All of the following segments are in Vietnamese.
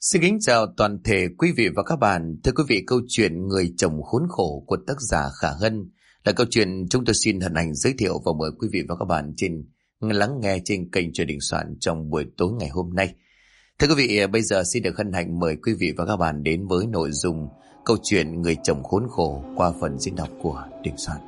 Xin kính chào toàn thể quý vị và các bạn. Thưa quý vị, câu chuyện Người chồng khốn khổ của tác giả Khả Hân là câu chuyện chúng tôi xin hân hạnh giới thiệu và mời quý vị và các bạn lắng nghe trên kênh Truyền Đình Soạn trong buổi tối ngày hôm nay. Thưa quý vị, bây giờ xin được hân hạnh mời quý vị và các bạn đến với nội dung câu chuyện Người chồng khốn khổ qua phần diễn đọc của Đình Soạn.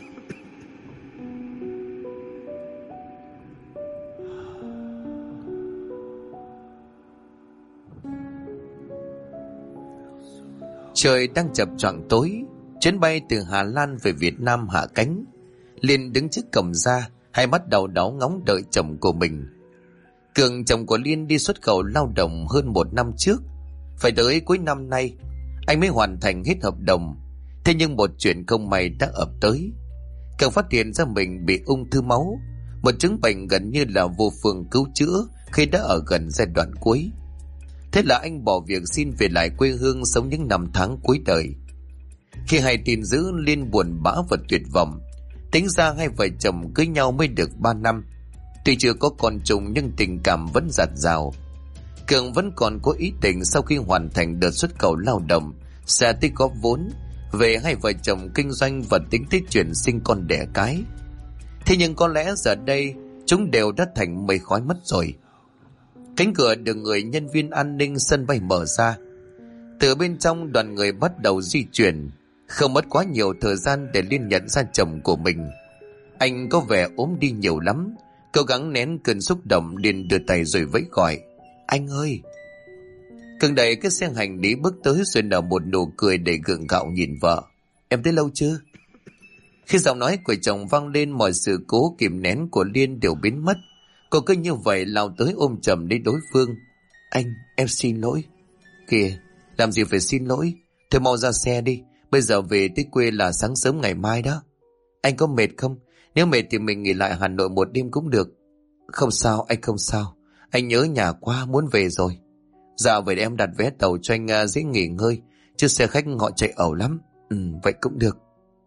Trời đang chập choạng tối, chuyến bay từ Hà Lan về Việt Nam hạ cánh. Liên đứng trước cổng ra, hai mắt đau đáu ngóng đợi chồng của mình. Cường, chồng của Liên, đi xuất khẩu lao động hơn 1 năm trước. Phải tới cuối năm nay, anh mới hoàn thành hết hợp đồng. Thế nhưng một chuyện không may đã ập tới. Cường phát hiện ra mình bị ung thư máu, một chứng bệnh gần như là vô phương cứu chữa khi đã ở gần giai đoạn cuối. Thế là anh bỏ việc xin về lại quê hương sống những năm tháng cuối đời. Khi hay tin dữ, Liên buồn bã và tuyệt vọng. Tính ra hai vợ chồng cưới nhau mới được 3 năm. Tuy chưa có con chung nhưng tình cảm vẫn dạt dào. Cường vẫn còn có ý định sau khi hoàn thành đợt xuất khẩu lao động sẽ tích góp vốn về hai vợ chồng kinh doanh và tính tới chuyện sinh con đẻ cái. Thế nhưng có lẽ giờ đây chúng đều đã thành mây khói mất rồi. Cánh cửa được người nhân viên an ninh sân bay mở ra. Từ bên trong, đoàn người bắt đầu di chuyển. Không mất quá nhiều thời gian để Liên nhận ra chồng của mình. Anh có vẻ ốm đi nhiều lắm. Cố gắng nén cơn xúc động, Liên đưa tay rồi vẫy gọi: "Anh ơi!" Cường đẩy cái xe hành lý bước tới rồi nở một nụ cười đầy gượng gạo nhìn vợ: "Em tới lâu chưa?" Khi giọng nói của chồng vang lên, mọi sự cố kìm nén của Liên đều biến mất. Cô cứ như vậy lao tới ôm chầm lấy đối phương: "Anh, em xin lỗi." "Kìa, làm gì phải xin lỗi. Thôi mau ra xe đi. Bây giờ về tới quê là sáng sớm ngày mai đó." "Anh có mệt không? Nếu mệt thì mình nghỉ lại Hà Nội một đêm cũng được." "Không sao, anh không sao. Anh nhớ nhà quá, muốn về rồi." "Dạ, vậy để em đặt vé tàu cho anh dễ nghỉ ngơi. Chứ xe khách họ chạy ẩu lắm." Vậy cũng được."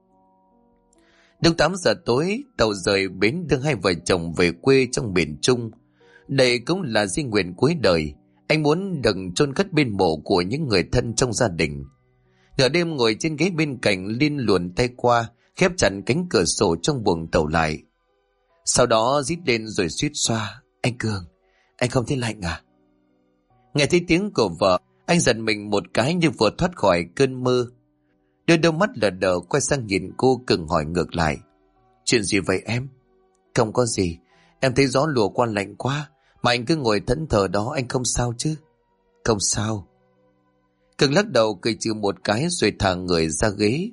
Đúng 8 giờ tối, tàu rời bến đưa hai vợ chồng về quê trong miền Trung. Đây cũng là di nguyện cuối đời. Anh muốn được chôn cất bên mộ của những người thân trong gia đình. Nửa đêm ngồi trên ghế bên cạnh, Liên luồn tay qua, khép chặt cánh cửa sổ trong buồng tàu lại. Sau đó rít lên rồi suýt xoa: "Anh Cường, anh không thấy lạnh à?" Nghe thấy tiếng của vợ, anh giật mình một cái như vừa thoát khỏi cơn mơ. Đôi đôi mắt lờ đờ quay sang nhìn cô, Cường hỏi ngược lại: "Chuyện gì vậy em?" "Không có gì. Em thấy gió lùa qua lạnh quá. Mà anh cứ ngồi thẫn thờ đó, anh không sao chứ?" "Không sao." Cường lắc đầu cười trừ một cái rồi thả người ra ghế.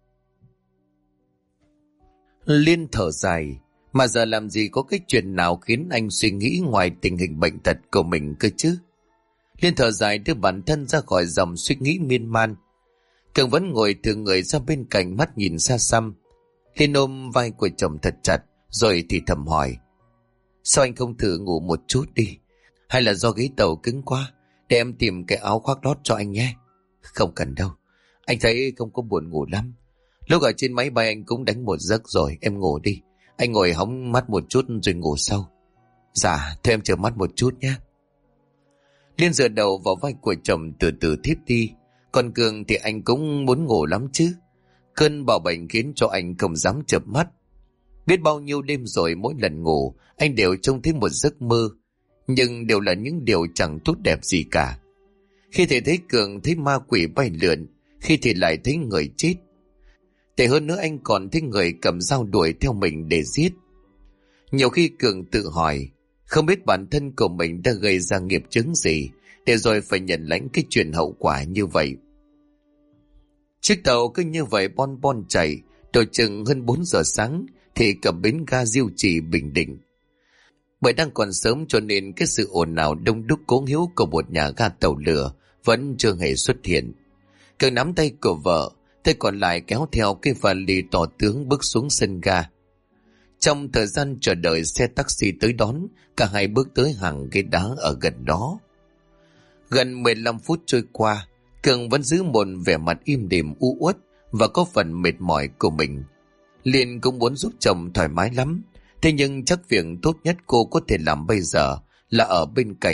Liên thở dài. Mà giờ làm gì có cái chuyện nào khiến anh suy nghĩ ngoài tình hình bệnh tật của mình cơ chứ? Liên thở dài đưa bản thân ra khỏi dòng suy nghĩ miên man. Cường vẫn ngồi thừ người ra bên cạnh, mắt nhìn xa xăm. Liên ôm vai của chồng thật chặt rồi thì thầm hỏi: "Sao anh không thử ngủ một chút đi? Hay là do ghế tàu cứng quá? Để em tìm cái áo khoác lót cho anh nhé." "Không cần đâu. Anh thấy không có buồn ngủ lắm. Lúc ở trên máy bay anh cũng đánh một giấc rồi. Em ngủ đi. Anh ngồi hóng mắt một chút rồi ngủ sâu." "Dạ, thôi em chờ mắt một chút nhé." Liên dựa đầu vào vai của chồng từ từ thiếp đi. Còn Cường thì anh cũng muốn ngủ lắm chứ. Cơn bạo bệnh khiến cho anh không dám chợp mắt. Biết bao nhiêu đêm rồi, mỗi lần ngủ anh đều trông thấy một giấc mơ, nhưng đều là những điều chẳng tốt đẹp gì cả. Khi thì thấy Cường thấy ma quỷ bay lượn, khi thì lại thấy người chết. Tệ hơn nữa, anh còn thấy người cầm dao đuổi theo mình để giết. Nhiều khi Cường tự hỏi, không biết bản thân của mình đã gây ra nghiệp chướng gì để rồi phải nhận lãnh cái chuyện hậu quả như vậy. Chiếc tàu cứ như vậy bon bon chạy, đổ chừng hơn 4 giờ sáng thì cập bến ga Diêu Trì, Bình Định. Bởi đang còn sớm cho nên cái sự ồn ào đông đúc cố hữu của một nhà ga tàu lửa vẫn chưa hề xuất hiện. Cường nắm tay của vợ, tay còn lại kéo theo cái vali to tướng bước xuống sân ga. Trong thời gian chờ đợi xe taxi tới đón, cả hai bước tới hàng ghế đá ở gần đó. Gần 15 phút trôi qua, Cường vẫn giữ một vẻ mặt im đềm u uất và có phần mệt mỏi của mình. Liên cũng muốn giúp chồng thoải mái lắm, thế nhưng chắc việc tốt nhất cô có thể làm bây giờ là ở bên cạnh,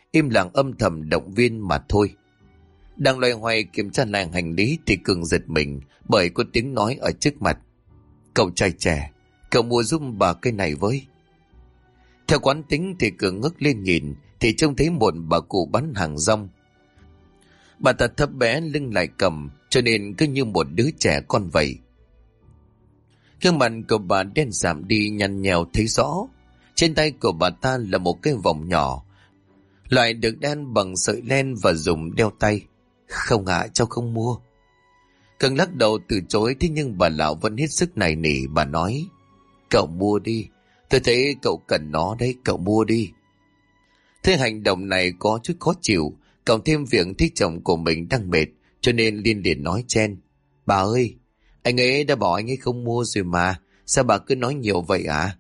im lặng âm thầm động viên mà thôi. Đang loay hoay kiểm tra lại hành lý thì Cường giật mình bởi có tiếng nói ở trước mặt. Cậu trai trẻ, cậu mua giúp bà cái này với. Theo quán tính thì Cường ngước lên nhìn thì trông thấy một bà cụ bán hàng rong. Bà ta thấp bé lưng lại cầm cho nên cứ như một đứa trẻ con vậy. Gương mặt của bà đen giảm đi nhăn nhèo thấy rõ. Trên tay của bà ta là một cái vòng nhỏ, loại được đan bằng sợi len và dùng đeo tay. Không ạ, cháu không mua. Cường lắc đầu từ chối, thế nhưng bà lão vẫn hết sức nài nỉ. Bà nói, cậu mua đi, tôi thấy cậu cần nó đấy, cậu mua đi. Thế hành động này có chút khó chịu, cộng thêm việc thích chồng của mình đang mệt, cho nên Liên liền nói chen. Bà ơi, anh ấy đã bảo anh ấy không mua rồi mà, sao bà cứ nói nhiều vậy à?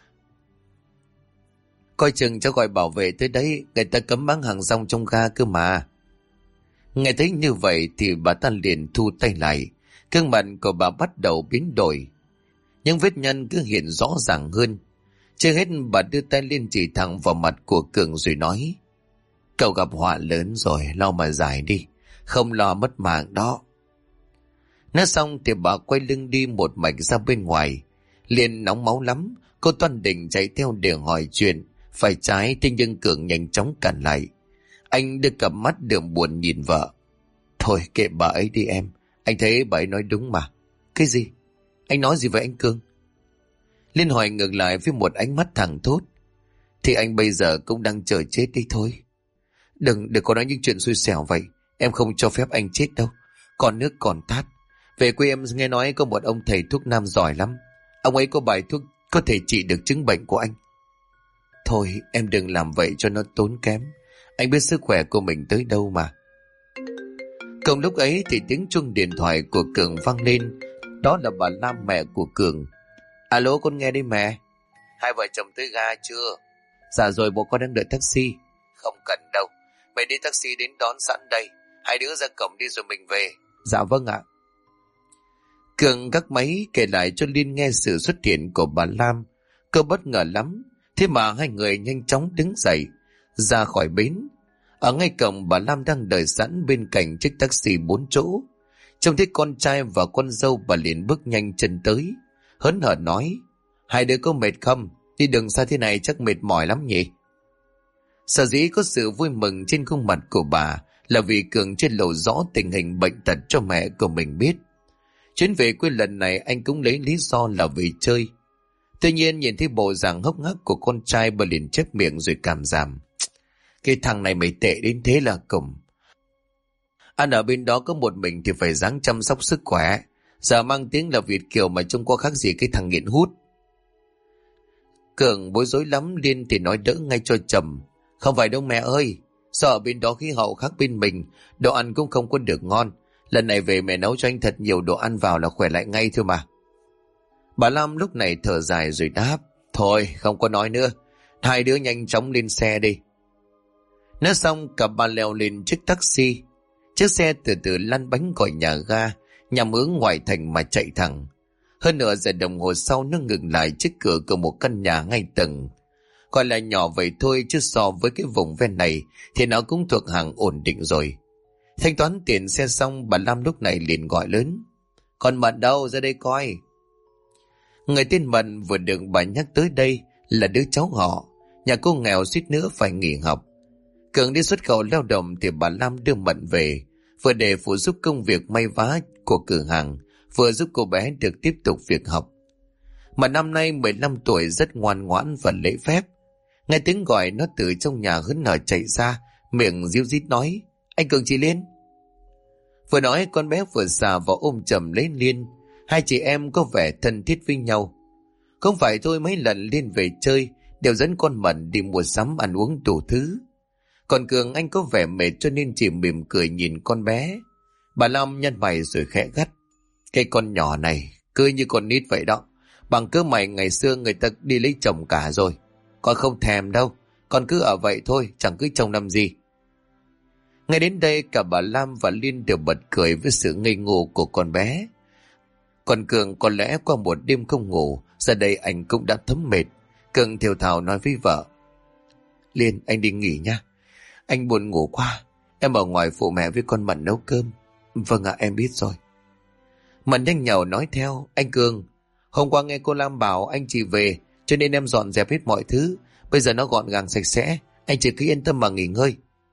Coi chừng cháu gọi bảo vệ tới đấy, người ta cấm bán hàng rong trong ga cơ mà. Nghe thấy như vậy thì bà ta liền thu tay lại, gương mặt của bà bắt đầu biến đổi. Những vết nhăn cứ hiện rõ ràng hơn. Chưa hết bà đưa tay lên chỉ thẳng vào mặt của Cường rồi nói. Cậu gặp họa lớn rồi, lau mà giải đi, không lo mất mạng đó. Nói xong thì bà quay lưng đi một mạch ra bên ngoài. Liền nóng máu lắm, cô toan định chạy theo để hỏi chuyện phải trái, thế nhưng Cường nhanh chóng cản lại. Anh đưa cặp mắt đượm buồn nhìn vợ. Thôi kệ bà ấy đi em, anh thấy bà ấy nói đúng mà. Cái gì? Anh nói gì vậy anh Cường? Liên hỏi ngược lại với một ánh mắt thẳng thốt. Thì anh bây giờ cũng đang chờ chết đi thôi. Đừng có nói những chuyện xui xẻo vậy. Em không cho phép anh chết đâu. Còn nước còn tát. Về quê em nghe nói có một ông thầy thuốc nam giỏi lắm. Ông ấy có bài thuốc có thể trị được chứng bệnh của anh. Thôi em đừng làm vậy cho nó tốn kém. Anh biết sức khỏe của mình tới đâu mà. Cùng lúc ấy thì tiếng chuông điện thoại của Cường vang lên. Đó là bà Lam, mẹ của Cường. Alo, con nghe đây mẹ. Hai vợ chồng tới ga chưa? Dạ rồi, bố con đang đợi taxi. Không cần đâu, mày đi taxi đến đón sẵn đây. Hai đứa ra cổng đi rồi mình về. Dạ vâng ạ. Cường gác máy kể lại cho Liên nghe sự xuất hiện của bà Lam. Cô bất ngờ lắm. Thế mà hai người nhanh chóng đứng dậy ra khỏi bến. Ở ngay cổng bà Lam đang đợi sẵn bên cạnh chiếc taxi 4 chỗ. Trông thấy con trai và con dâu, bà liền bước nhanh chân tới, hớn hở nói. Hai đứa có mệt không? Đi đường xa thế này chắc mệt mỏi lắm nhỉ? Sở dĩ có sự vui mừng trên khuôn mặt của bà là vì Cường chưa lộ rõ tình hình bệnh tật cho mẹ của mình biết. Chuyến về quê lần này anh cũng lấy lý do là vì chơi. Tuy nhiên nhìn thấy bộ dạng hốc hác của con trai, bà liền chép miệng rồi cảm giảm. Cái thằng này mày tệ đến thế là cùng. Ăn ở bên đó có một mình thì phải ráng chăm sóc sức khỏe. Giờ mang tiếng là Việt kiều mà trông có khác gì cái thằng nghiện hút. Cường bối rối lắm, Liên thì nói đỡ ngay cho chồng. Không phải đâu mẹ ơi, sợ ở bên đó khí hậu khác bên mình, đồ ăn cũng không có được ngon. Lần này về mẹ nấu cho anh thật nhiều đồ ăn vào là khỏe lại ngay thôi mà. Bà Lam lúc này thở dài rồi đáp. Thôi không có nói nữa, hai đứa nhanh chóng lên xe đi. Nói xong cả ba leo lên chiếc taxi. Chiếc xe từ từ lăn bánh khỏi nhà ga nhằm hướng ngoại thành mà chạy thẳng. Hơn nửa giờ đồng hồ sau nó ngừng lại trước cửa của một căn nhà 2 tầng. Gọi là nhỏ vậy thôi chứ so với cái vùng ven này thì nó cũng thuộc hàng ổn định rồi. Thanh toán tiền xe xong, bà Lam lúc này liền gọi lớn. Còn Mận đâu, ra đây coi. Người tên Mận vừa được bà nhắc tới đây là đứa cháu họ. Nhà cô nghèo suýt nữa phải nghỉ học. Cường đi xuất khẩu lao động thì bà Lam đưa Mận về, vừa để phụ giúp công việc may vá của cửa hàng, vừa giúp cô bé được tiếp tục việc học. Mà năm nay 15 tuổi, rất ngoan ngoãn và lễ phép. Nghe tiếng gọi nó từ trong nhà hớn hở chạy ra, miệng ríu rít nói. Anh Cường, chị Liên. Vừa nói con bé vừa xà vào ôm chầm lấy Liên. Hai chị em có vẻ thân thiết với nhau. Không phải thôi, mấy lần Liên về chơi đều dẫn con Mận đi mua sắm ăn uống đủ thứ. Còn Cường anh có vẻ mệt cho nên chỉ mỉm cười nhìn con bé. Bà Lam nhăn mày rồi khẽ gắt. Cái con nhỏ này cứ như con nít vậy đó. Bằng cứ mày ngày xưa người ta đi lấy chồng cả rồi. Con không thèm đâu. Con cứ ở vậy thôi, chẳng cứ chồng làm gì. Ngay đến đây cả bà Lam và Liên đều bật cười với sự ngây ngô của con bé. Còn Cường có lẽ qua một đêm không ngủ, giờ đây anh cũng đã thấm mệt. Cường thều thào nói với vợ. Liên, anh đi nghỉ nha. Anh buồn ngủ quá. Em ở ngoài phụ mẹ với con Mận nấu cơm. Vâng ạ, em biết rồi. Mận nhanh nhảu nói theo. Anh Cường, hôm qua nghe cô Lam bảo anh chị về, cho nên em dọn dẹp hết mọi thứ. Bây giờ nó gọn gàng sạch sẽ. Anh chị cứ yên tâm mà nghỉ ngơi.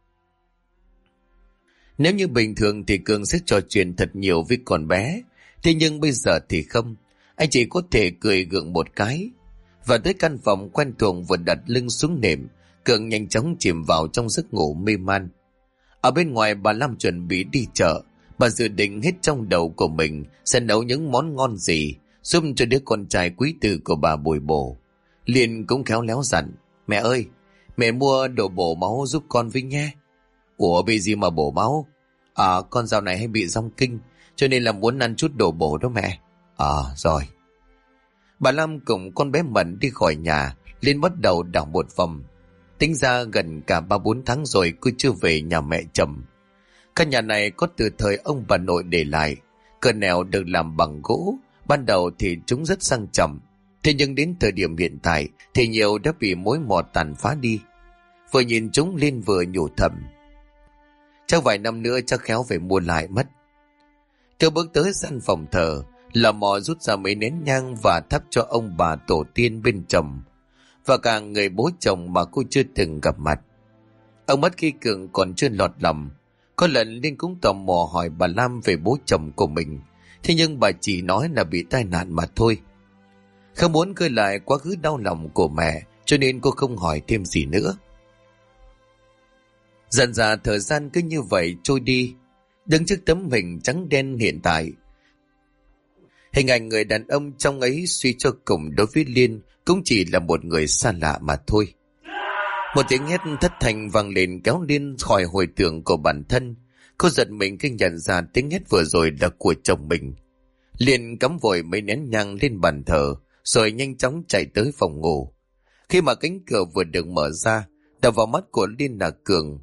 Nếu như bình thường thì Cường sẽ trò chuyện thật nhiều với con bé. Thế nhưng bây giờ thì không. Anh chỉ có thể cười gượng một cái. Và tới căn phòng quen thuộc vừa đặt lưng xuống nệm, Cường nhanh chóng chìm vào trong giấc ngủ mê man. Ở bên ngoài bà Lam chuẩn bị đi chợ. Bà dự định hết trong đầu của mình sẽ nấu những món ngon gì giúp cho đứa con trai quý tử của bà bồi bổ. Liền cũng khéo léo dặn. Mẹ ơi, mẹ mua đồ bổ máu giúp con với nhé. Ủa bị gì mà bổ máu? Con dạo này hay bị rong kinh, cho nên là muốn ăn chút đồ bổ đó mẹ. Rồi. Bà Lam cùng con bé Mận đi khỏi nhà, lên bắt đầu đảo một vòng. Tính ra gần cả 3-4 tháng rồi cứ chưa về nhà mẹ chồng. Căn nhà này có từ thời ông bà nội để lại. Cửa nẻo được làm bằng gỗ, ban đầu thì chúng rất sang trọng. Thế nhưng đến thời điểm hiện tại thì nhiều đã bị mối mọt tàn phá đi. Vừa nhìn chúng lên vừa nhủ thầm. Chắc vài năm nữa chắc khéo phải mua lại mất. Cô bước tới gian phòng thờ, lò mò rút ra mấy nén nhang và thắp cho ông bà tổ tiên bên chồng và cả người bố chồng mà cô chưa từng gặp mặt. Ông mất khi Cường còn chưa lọt lòng. Có lần Liên cũng tò mò hỏi bà Lam về bố chồng của mình, thế nhưng bà chỉ nói là bị tai nạn mà thôi. Không muốn khơi lại quá khứ đau lòng của mẹ, cho nên cô không hỏi thêm gì nữa. Dần dà thời gian cứ như vậy trôi đi. Đứng trước tấm hình trắng đen hiện tại, hình ảnh người đàn ông trong ấy suy cho cùng đối với Liên cũng chỉ là một người xa lạ mà thôi. Một tiếng hét thất thanh vang lên kéo Liên khỏi hồi tưởng của bản thân. Cô giật mình khi nhận ra tiếng hét vừa rồi là của chồng mình. Liên cắm vội mấy nén nhang lên bàn thờ, rồi nhanh chóng chạy tới phòng ngủ. Khi mà cánh cửa vừa được mở ra, đập vào mắt của Liên là Cường.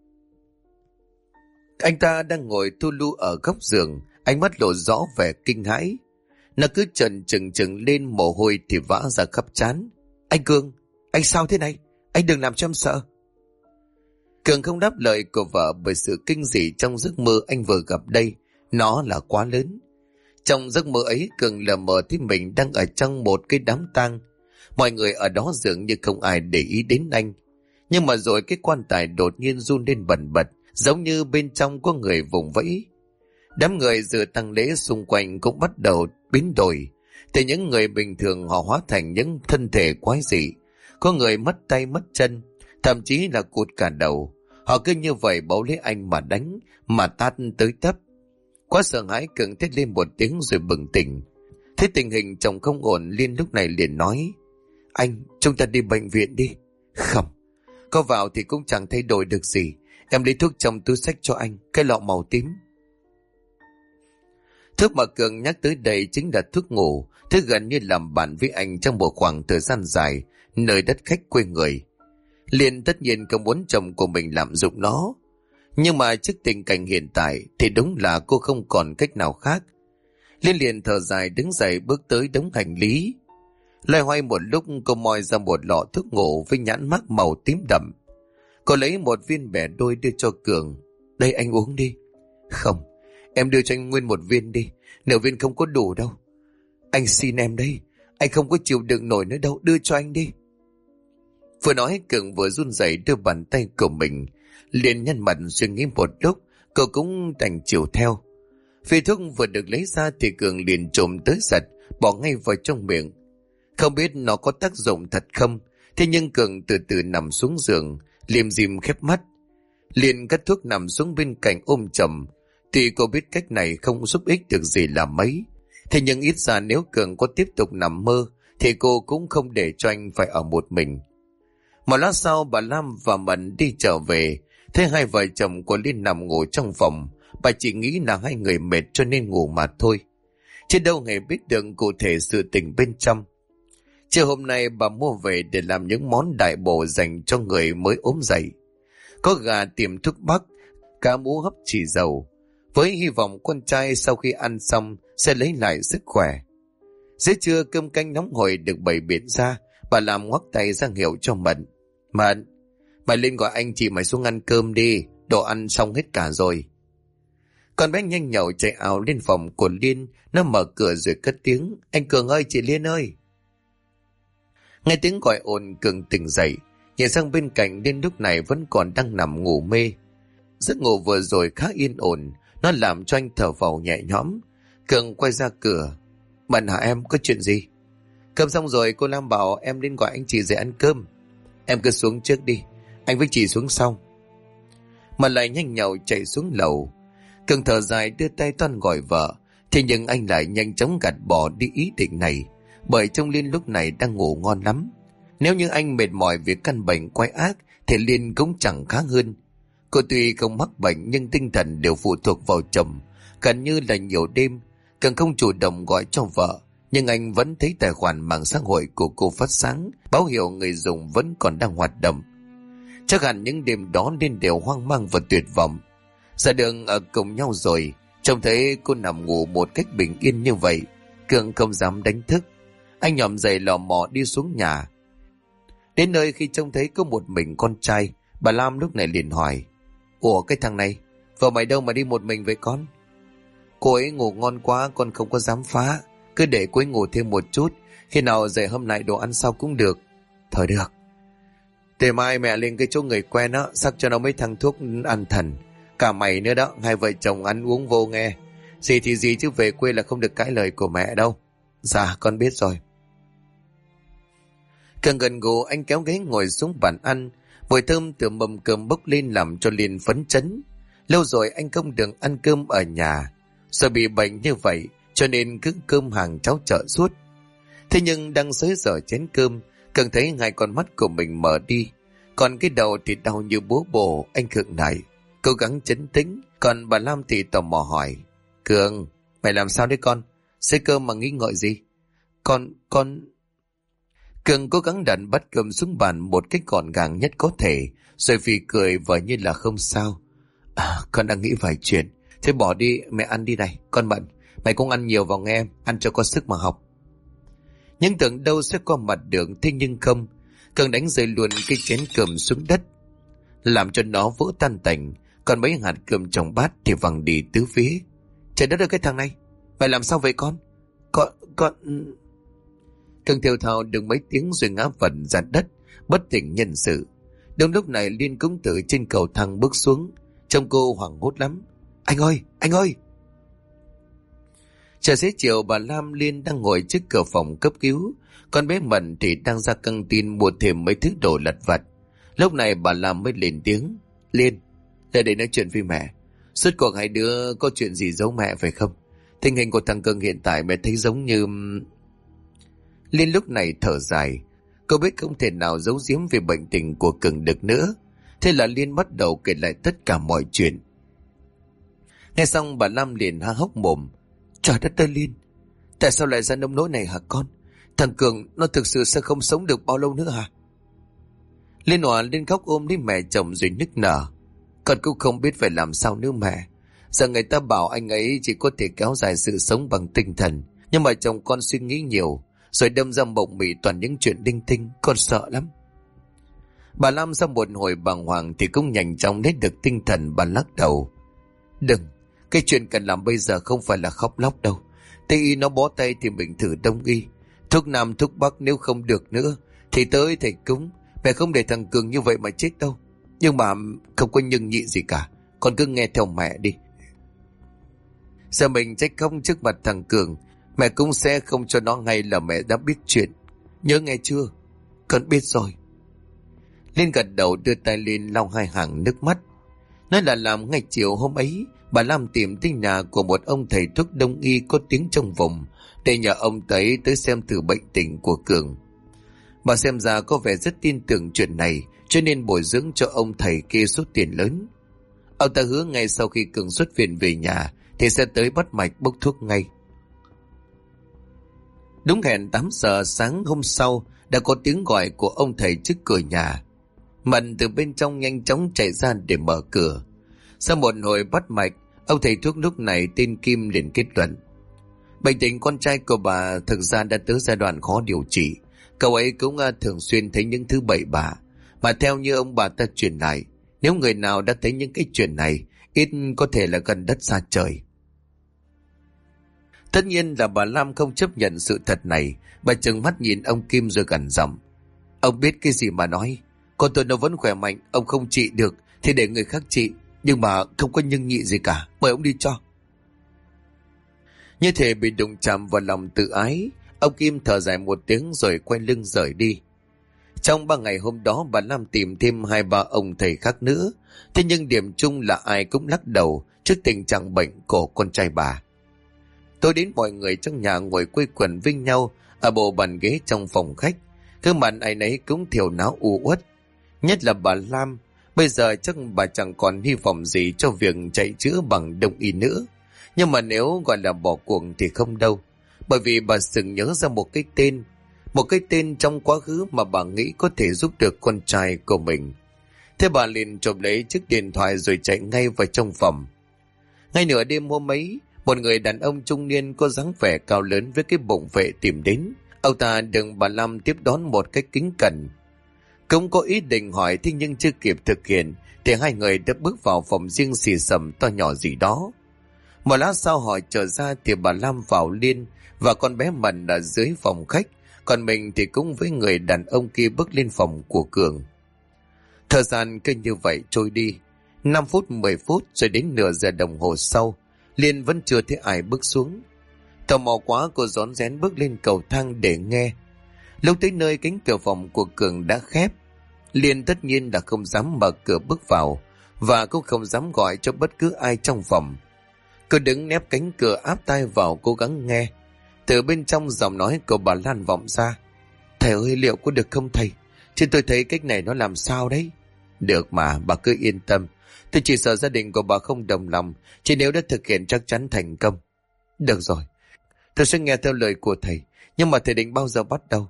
Anh ta đang ngồi thu lu ở góc giường, ánh mắt lộ rõ vẻ kinh hãi. Nó cứ trần trừng lên, mồ hôi thì vã ra khắp trán. Anh Cường, anh sao thế này? Anh đừng làm cho em sợ. Cường không đáp lời của vợ bởi sự kinh dị trong giấc mơ anh vừa gặp đây. Nó là quá lớn. Trong giấc mơ ấy, Cường lờ mờ thấy mình đang ở trong một cái đám tang. Mọi người ở đó dường như không ai để ý đến anh. Nhưng mà rồi cái quan tài đột nhiên run lên bần bật, giống như bên trong có người vùng vẫy. Đám người dự tang lễ xung quanh cũng bắt đầu biến đổi. Từ những người bình thường họ hóa thành những thân thể quái dị. Có người mất tay mất chân, thậm chí là cụt cả đầu. Họ cứ như vậy bấu lấy anh mà đánh, mà tát tới tấp. Quá sợ hãi, Cường thét lên một tiếng rồi bừng tỉnh. Thấy tình hình chồng không ổn, Liên lúc này liền nói. Anh, chúng ta đi bệnh viện đi. Không, có vào thì cũng chẳng thay đổi được gì. Em lấy thuốc trong túi xách cho anh, cái lọ màu tím. Thuốc mà Cường nhắc tới đây chính là thuốc ngủ, thứ gần như làm bạn với anh trong một khoảng thời gian dài, nơi đất khách quê người. Liên tất nhiên không muốn chồng của mình lạm dụng nó. Nhưng mà trước tình cảnh hiện tại thì đúng là cô không còn cách nào khác. Liên liền thở dài đứng dậy bước tới đống hành lý. Loay hoay một lúc, cô moi ra một lọ thuốc ngủ với nhãn mác màu tím đậm. Cô lấy một viên bẻ đôi đưa cho Cường. Đây anh uống đi. Không, em đưa cho anh nguyên một viên đi. Nửa viên không có đủ đâu. Anh xin em đây. Anh không có chịu đựng nổi nữa đâu. Đưa cho anh đi. Vừa nói Cường vừa run rẩy đưa bàn tay của mình. Liền nhăn mặt suy nghĩ một lúc, cô cũng đành chịu theo. Viên thuốc vừa được lấy ra thì Cường liền trộm tới giật, bỏ ngay vào trong miệng. Không biết nó có tác dụng thật không, thế nhưng Cường từ từ nằm xuống giường, liêm diêm khép mắt. Liền cất thuốc nằm xuống bên cạnh ôm chầm. Tuy cô biết cách này không giúp ích được gì là mấy, thế nhưng ít ra nếu Cường có tiếp tục nằm mơ thì cô cũng không để cho anh phải ở một mình. Một lát sau, bà Lam và Mận đi trở về, thấy hai vợ chồng của Liên nằm ngủ trong phòng. Bà chỉ nghĩ là hai người mệt cho nên ngủ mà thôi, chứ đâu hề biết được cụ thể sự tình bên trong. Chiều hôm nay bà mua về để làm những món đại bổ dành cho người mới ốm dậy. Có gà tiềm thuốc bắc, cá mú hấp chỉ dầu, với hy vọng con trai sau khi ăn xong sẽ lấy lại sức khỏe. Giữa trưa cơm canh nóng hổi được bày biện ra, bà làm ngoắc tay ra hiệu cho Mận. Mận, Mày lên gọi anh chị mày xuống ăn cơm đi, đồ ăn xong hết cả rồi. Con bé nhanh nhậu chạy ảo lên phòng của Liên, nó mở cửa rồi cất tiếng: Anh Cường ơi, chị Liên ơi. Nghe tiếng gọi ồn, Cường tỉnh dậy, nhìn sang bên cạnh Liên lúc này vẫn còn đang nằm ngủ mê. Giấc ngủ vừa rồi khá yên ổn, nó làm cho anh thở phào nhẹ nhõm. Cường quay ra cửa: Mận hả em, có chuyện gì? Cơm xong rồi, cô Lam bảo em lên gọi anh chị dậy ăn cơm. Em cứ xuống trước đi, anh với chị xuống sau. Mà lại nhanh nhậu chạy xuống lầu. Cường thở dài đưa tay toan gọi vợ, thế nhưng anh lại nhanh chóng gạt bỏ đi ý định này, bởi trong Liên lúc này đang ngủ ngon lắm. Nếu như anh mệt mỏi vì căn bệnh quái ác thì Liên cũng chẳng khá hơn. Cô tuy không mắc bệnh nhưng tinh thần đều phụ thuộc vào chồng, gần như là nhiều đêm Cường không chủ động gọi cho vợ, nhưng anh vẫn thấy tài khoản mạng xã hội của cô phát sáng, báo hiệu người dùng vẫn còn đang hoạt động. Chắc hẳn những đêm đó Liên đều hoang mang và tuyệt vọng. Ra đường ở cùng nhau rồi, trông thấy cô nằm ngủ một cách bình yên như vậy, Cường không dám đánh thức. Anh nhòm dậy lò mò đi xuống nhà. Đến nơi khi trông thấy có một mình con trai, bà Lam lúc này liền hỏi: Ủa cái thằng này, vợ mày đâu mà đi một mình vậy con? Cô ấy ngủ ngon quá, con không có dám phá, cứ để cô ấy ngủ thêm một chút, khi nào dậy hôm nay đồ ăn sau cũng được. Thôi được, để mai mẹ lên cái chỗ người quen á, sắc cho nó mấy thằng thuốc ăn thần. Cả mày nữa đó, hai vợ chồng ăn uống vô nghe. Gì thì gì chứ về quê là không được cãi lời của mẹ đâu. Dạ con biết rồi. Càng gần gù anh kéo ghế ngồi xuống bàn ăn. Mùi thơm từ mâm cơm bốc lên làm cho Liên phấn chấn. Lâu rồi anh không được ăn cơm ở nhà, sợ bị bệnh như vậy cho nên cứ cơm hàng cháo chợ suốt. Thế nhưng đang xới dở chén cơm, Càng thấy hai con mắt của mình mở đi, còn cái đầu thì đau như búa bổ. Anh khựng lại, cố gắng trấn tĩnh. Còn bà Lam thì tò mò hỏi: Cường, mày làm sao đấy con? Xới cơm mà nghĩ ngợi gì? Con... Cường cố gắng đặt bát cơm xuống bàn một cách gọn gàng nhất có thể, rồi phì cười vờ như là không sao. Con đang nghĩ vài chuyện. Thế bỏ đi, mẹ ăn đi này. Con bận, mày cũng ăn nhiều vào nghe em, ăn cho có sức mà học. Nhưng tưởng đâu sẽ qua mặt được, thế nhưng không. Cường đánh rơi luôn cái chén cơm xuống đất, làm cho nó vỡ tan tành. Còn mấy hạt cơm trong bát thì văng đi tứ phía. Trời đất ơi, cái thằng này, mày làm sao vậy con? Con... Cường thều thào được mấy tiếng rồi ngã vật ra đất, bất tỉnh nhân sự. Đúng lúc này Liên cũng từ trên cầu thang bước xuống, trông cô hoảng hốt lắm. Anh ơi, anh ơi! Trời xế chiều, bà Lam, Liên đang ngồi trước cửa phòng cấp cứu, con bé Mận thì đang ra căng tin mua thêm mấy thứ đồ lặt vặt. Lúc này bà Lam mới lên tiếng: Liên, lại để nói chuyện với mẹ. Suốt cuộc hai đứa có chuyện gì giấu mẹ phải không? Tình hình của thằng Cường hiện tại mẹ thấy giống như... Liên lúc này thở dài, cô biết không thể nào giấu giếm về bệnh tình của Cường được nữa. Thế là Liên bắt đầu kể lại tất cả mọi chuyện. Nghe xong bà Lam liền há hốc mồm: Trời đất ơi Liên, tại sao lại ra nông nỗi này hả con? Thằng Cường nó thực sự sẽ không sống được bao lâu nữa hả? Liên hòa lên khóc ôm lấy mẹ chồng rồi nức nở: Con cũng không biết phải làm sao nữa mẹ. Giờ người ta bảo anh ấy chỉ có thể kéo dài sự sống bằng tinh thần, nhưng mà chồng con suy nghĩ nhiều, rồi đâm ra mộng mị toàn những chuyện linh tinh, con sợ lắm. Bà Lam sau một hồi bàng hoàng thì cũng nhanh chóng lấy được tinh thần. Bà lắc đầu: Đừng, cái chuyện cần làm bây giờ không phải là khóc lóc đâu. Tây y nó bó tay thì mình thử đông y, thuốc nam thuốc bắc, nếu không được nữa thì tới thầy cúng. Mẹ không để thằng Cường như vậy mà chết đâu. Nhưng mà không có nhưng nhị gì cả, con cứ nghe theo mẹ đi. Giờ mình trách không trước mặt thằng Cường, mẹ cũng sẽ không cho nó hay là mẹ đã biết chuyện. Nhớ nghe chưa? Con biết rồi. Liên gật đầu, đưa tay lên lau hai hàng nước mắt. Nói là làm ngày chiều hôm ấy, bà Lam tìm tới nhà của một ông thầy thuốc đông y có tiếng trong vùng, để nhờ ông tới xem thử bệnh tình của Cường. Bà xem ra có vẻ rất tin tưởng chuyện này, cho nên bồi dưỡng cho ông thầy kia số tiền lớn. Ông ta hứa ngay sau khi Cường xuất viện về nhà thì sẽ tới bắt mạch bốc thuốc ngay. Đúng hẹn 8 giờ sáng hôm sau, đã có tiếng gọi của ông thầy trước cửa nhà. Mận từ bên trong nhanh chóng chạy ra để mở cửa. Sau một hồi bắt mạch, ông thầy thuốc lúc này tên Kim liền kết luận: Bệnh tình con trai của bà thực ra đã tới giai đoạn khó điều trị. Cậu ấy cũng thường xuyên thấy những thứ bậy bạ, Mà theo như ông bà ta truyền lại, nếu người nào đã thấy những cái chuyện này, ít có thể là gần đất xa trời. Tất nhiên là bà Lam không chấp nhận sự thật này. Bà trừng mắt nhìn ông Kim rồi gằn giọng: Ông biết cái gì mà nói? Con tôi nó vẫn khỏe mạnh, ông không trị được thì để người khác trị, nhưng mà không có nhưng nhị gì cả, mời ông đi cho. Như thể bị đụng chạm vào lòng tự ái, ông Kim thở dài một tiếng rồi quay lưng rời đi. Trong 3 ngày hôm đó, bà Lam tìm thêm 2-3 ông thầy khác nữa. Thế nhưng điểm chung là ai cũng lắc đầu trước tình trạng bệnh của con trai bà. Tôi đến mọi người trong nhà ngồi quây quần với nhau ở bộ bàn ghế trong phòng khách. Gương mặt ai nấy cũng thiểu não u uất. Nhất là bà Lam, bây giờ chắc bà chẳng còn hy vọng gì cho việc chạy chữa bằng đông y nữa. Nhưng mà nếu gọi là bỏ cuộc thì không đâu. Bởi vì bà sừng nhớ ra một cái tên trong quá khứ mà bà nghĩ có thể giúp được con trai của mình. Thế bà liền chộp lấy chiếc điện thoại rồi chạy ngay vào trong phòng. Ngay nửa đêm hôm ấy, một người đàn ông trung niên có dáng vẻ cao lớn với cái bụng vệ tìm đến. Ông ta được bà Lam tiếp đón một cách kính cẩn. Cũng có ý định hỏi, thế nhưng chưa kịp thực hiện thì hai người đã bước vào phòng riêng xì xầm to nhỏ gì đó. Một lát sau hỏi trở ra thì bà Lam vào liền và con bé Mận ở dưới phòng khách, còn mình thì cũng với người đàn ông kia bước lên phòng của Cường. Thời gian cứ như vậy trôi đi, 5 phút 10 phút rồi đến nửa giờ đồng hồ sau, Liên vẫn chưa thấy ai bước xuống. Tò mò quá, cô rón rén bước lên cầu thang để nghe. Lúc tới nơi, cánh cửa phòng của Cường đã khép. Liên tất nhiên là không dám mở cửa bước vào, và cũng không dám gọi cho bất cứ ai trong phòng. Cô đứng nép cánh cửa áp tai vào cố gắng nghe. Từ bên trong giọng nói của bà Lan vọng ra: Thầy ơi, liệu có được không thầy? Chứ tôi thấy cách này nó làm sao đấy? Được mà, bà cứ yên tâm. Tôi chỉ sợ gia đình của bà không đồng lòng, chỉ nếu đã thực hiện chắc chắn thành công. Được rồi, tôi sẽ nghe theo lời của thầy, nhưng mà thầy định bao giờ bắt đầu?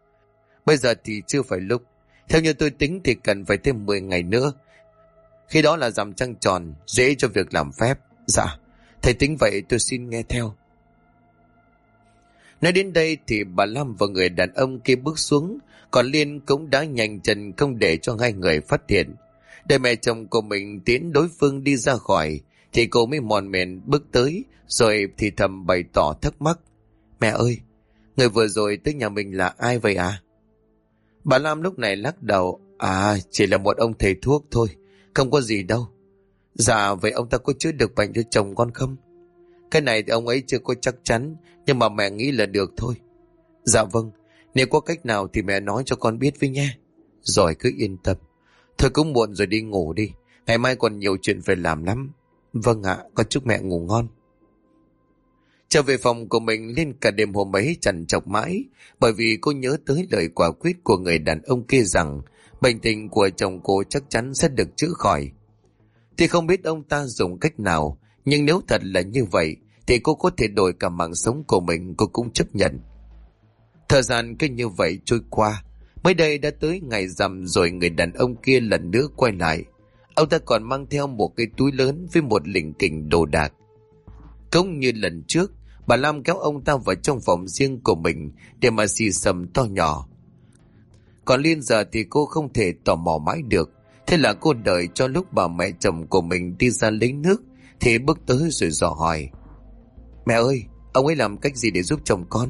Bây giờ thì chưa phải lúc. Theo như tôi tính thì cần phải thêm 10 ngày nữa. Khi đó là rằm trăng tròn, dễ cho việc làm phép. Dạ, thầy tính vậy, tôi xin nghe theo. Nói đến đây thì bà Lam và người đàn ông kia bước xuống, còn Liên cũng đã nhanh chân không để cho hai người phát hiện. Để mẹ chồng của mình tiến đối phương đi ra khỏi thì cô mới mòn mèn bước tới rồi thì thầm bày tỏ thắc mắc: Mẹ ơi, người vừa rồi tới nhà mình là ai vậy à? Bà Lam lúc này lắc đầu: Chỉ là một ông thầy thuốc thôi, không có gì đâu. Dạ, vậy ông ta có chữa được bệnh cho chồng con không? Cái này thì ông ấy chưa có chắc chắn, nhưng mà mẹ nghĩ là được thôi. Dạ vâng, nếu có cách nào thì mẹ nói cho con biết với nha. Rồi, cứ yên tâm. Thôi cũng muộn rồi, đi ngủ đi, ngày mai còn nhiều chuyện phải làm lắm. Vâng ạ, con chúc mẹ ngủ ngon. Trở về phòng của mình, Liên cả đêm hôm ấy trằn trọc mãi, bởi vì cô nhớ tới lời quả quyết của người đàn ông kia rằng bệnh tình của chồng cô chắc chắn sẽ được chữa khỏi. Thì không biết ông ta dùng cách nào, nhưng nếu thật là như vậy thì cô có thể đổi cả mạng sống của mình, cô cũng chấp nhận. Thời gian cứ như vậy trôi qua. Mới đây đã tới ngày rằm rồi, người đàn ông kia lần nữa quay lại. Ông ta còn mang theo một cái túi lớn với một lỉnh kỉnh đồ đạc. Cũng như lần trước, bà Lam kéo ông ta vào trong phòng riêng của mình để mà xì xầm to nhỏ. Còn Liên giờ thì cô không thể tò mò mãi được. Thế là cô đợi cho lúc bà mẹ chồng của mình đi ra lấy nước thì bước tới rồi dò hỏi: Mẹ ơi, ông ấy làm cách gì để giúp chồng con?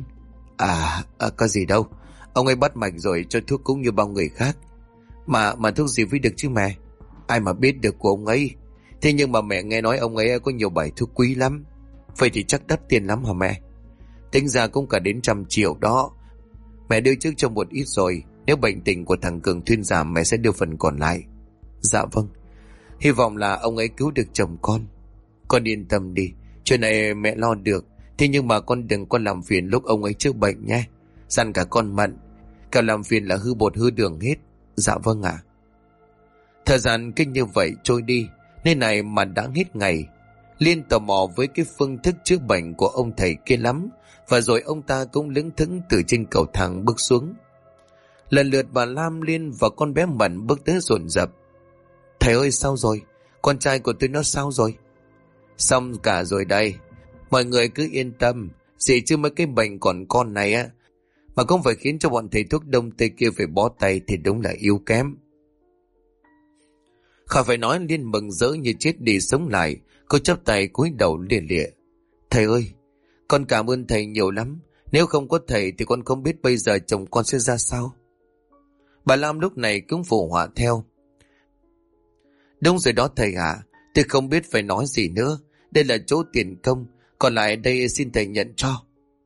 Có gì đâu. Ông ấy bắt mạch rồi cho thuốc cũng như bao người khác. Mà thuốc gì mới được chứ mẹ? Ai mà biết được của ông ấy. Thế nhưng mà mẹ nghe nói ông ấy có nhiều bài thuốc quý lắm. Vậy thì chắc đắt tiền lắm hả mẹ? Tính ra cũng cả đến 100 triệu đó. Mẹ đưa trước cho một ít rồi, nếu bệnh tình của thằng Cường thuyên giảm mẹ sẽ đưa phần còn lại. Dạ vâng, hy vọng là ông ấy cứu được chồng con. Con yên tâm đi, chuyện này mẹ lo được. Thế nhưng mà con đừng có làm phiền lúc ông ấy chữa bệnh nhé. Dặn cả con Mận, cả làm phiền là hư bột hư đường hết. Dạ vâng ạ. Thời gian cứ như vậy trôi đi, nên này mà đã hết ngày. Liên tò mò với cái phương thức chữa bệnh của ông thầy kia lắm, và rồi ông ta cũng lững thững từ trên cầu thang bước xuống. Lần lượt bà Lam, Liên và con bé Mận bước tới dồn dập. Thầy ơi, sao rồi? Con trai của tôi nó sao rồi? Xong cả rồi đây. Mọi người cứ yên tâm, gì chứ mấy cái bệnh còn con này á mà cũng phải khiến cho bọn thầy thuốc đông tây kia phải bó tay thì đúng là yếu kém. Khỏi phải nói, Liên mừng rỡ như chết đi sống lại. Cô chắp tay cúi đầu lia lịa. Thầy ơi, con cảm ơn thầy nhiều lắm. Nếu không có thầy thì con không biết bây giờ chồng con sẽ ra sao. Bà Lam lúc này cũng phụ họa theo. Đúng rồi đó thầy ạ. Tôi không biết phải nói gì nữa. Đây là chỗ tiền công, còn lại đây xin thầy nhận cho.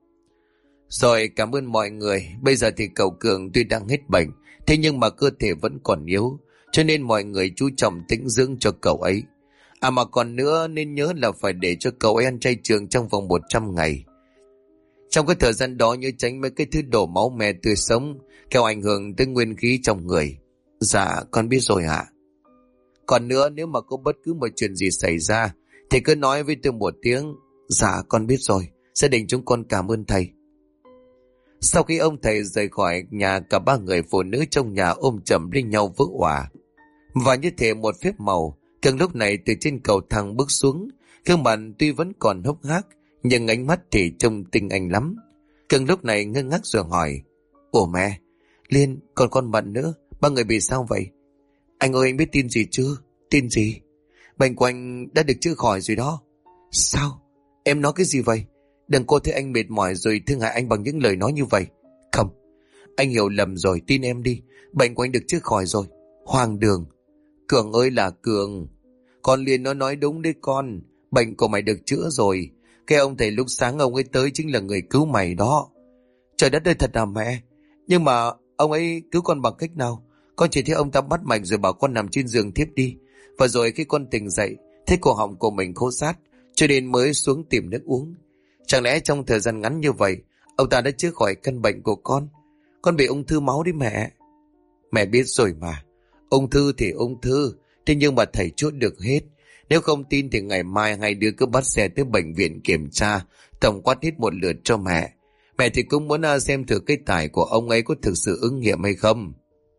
Rồi, cảm ơn mọi người. Bây giờ thì cậu Cường tuy đang hết bệnh, thế nhưng mà cơ thể vẫn còn yếu, cho nên mọi người chú trọng tĩnh dưỡng cho cậu ấy. À mà còn nữa, nên nhớ là phải để cho cậu ấy ăn chay trường trong vòng 100 ngày. Trong cái thời gian đó nhớ tránh mấy cái thứ đổ máu me tươi sống, kéo ảnh hưởng tới nguyên khí trong người. Dạ, con biết rồi ạ. Còn nữa, nếu mà có bất cứ một chuyện gì xảy ra thì cứ nói với tôi một tiếng. Dạ, con biết rồi. Gia đình chúng con cảm ơn thầy. Sau khi ông thầy rời khỏi nhà, cả ba người phụ nữ trong nhà ôm chầm lấy nhau vỡ òa. Và như thể một phép màu, Cường lúc này từ trên cầu thang bước xuống. Gương mặt tuy vẫn còn hốc hác, nhưng ánh mắt thì trông tinh anh lắm. Cường lúc này ngơ ngác rồi hỏi. Ủa mẹ, Liên, còn con Mận nữa, ba người bị sao vậy? Anh ơi, anh biết tin gì chưa? Tin gì? Bệnh của anh đã được chữa khỏi rồi đó. Sao? Em nói cái gì vậy? Đừng cô thấy anh mệt mỏi rồi thương hại anh bằng những lời nói như vậy. Không, anh hiểu lầm rồi, tin em đi. Bệnh của anh được chữa khỏi rồi. Hoàng đường. Cường ơi là Cường. Con Liên nó nói đúng đấy con. Bệnh của mày được chữa rồi. Cái ông thầy lúc sáng ông ấy tới chính là người cứu mày đó. Trời đất ơi, thật à mẹ? Nhưng mà ông ấy cứu con bằng cách nào? Con chỉ thấy ông ta bắt mạch rồi bảo con nằm trên giường thiếp đi. Và rồi khi con tỉnh dậy, thấy cổ họng của mình khô rát, cho nên mới xuống tìm nước uống. Chẳng lẽ trong thời gian ngắn như vậy, ông ta đã chữa khỏi căn bệnh của con? Con bị ung thư máu đấy mẹ. Mẹ biết rồi mà. Ung thư thì ung thư, thế nhưng mà thầy chữa được hết. Nếu không tin thì ngày mai hai đứa cứ bắt xe tới bệnh viện kiểm tra, tổng quát hết một lượt cho mẹ. Mẹ thì cũng muốn xem thử cái tài của ông ấy có thực sự ứng nghiệm hay không.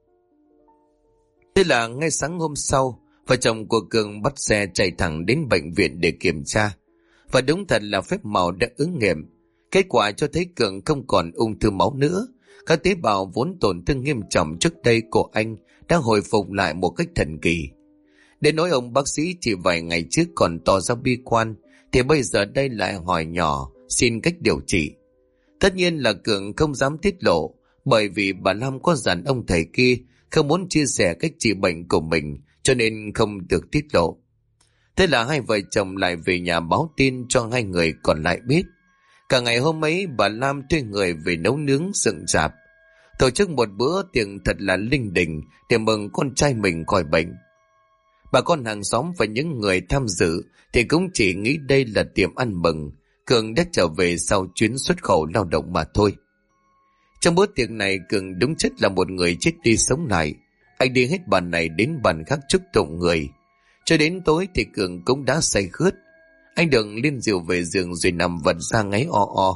Thế là ngay sáng hôm sau, vợ chồng của Cường bắt xe chạy thẳng đến bệnh viện để kiểm tra. Và đúng thật là phép màu đã ứng nghiệm. Kết quả cho thấy Cường không còn ung thư máu nữa. Các tế bào vốn tổn thương nghiêm trọng trước đây của anh đã hồi phục lại một cách thần kỳ. Đến nỗi ông bác sĩ chỉ vài ngày trước còn tỏ ra bi quan, thì bây giờ đây lại hỏi nhỏ xin cách điều trị. Tất nhiên là Cường không dám tiết lộ, bởi vì bà Lam có dặn ông thầy kia không muốn chia sẻ cách trị bệnh của mình, cho nên không được tiết lộ. Thế là hai vợ chồng lại về nhà báo tin cho hai người còn lại biết. Cả ngày hôm ấy bà Lam thuê người về nấu nướng dựng rạp, tổ chức một bữa tiệc thật là linh đình để mừng con trai mình khỏi bệnh. Bà con hàng xóm và những người tham dự thì cũng chỉ nghĩ đây là tiệc ăn mừng Cường đã trở về sau chuyến xuất khẩu lao động mà thôi. Trong bữa tiệc này, Cường đúng chất là một người chết đi sống lại. Anh đi hết bàn này đến bàn khác chúc tụng người. Cho đến tối thì Cường cũng đã say khướt. Anh đừng Liên rượu về giường rồi nằm vật ra ngáy o o.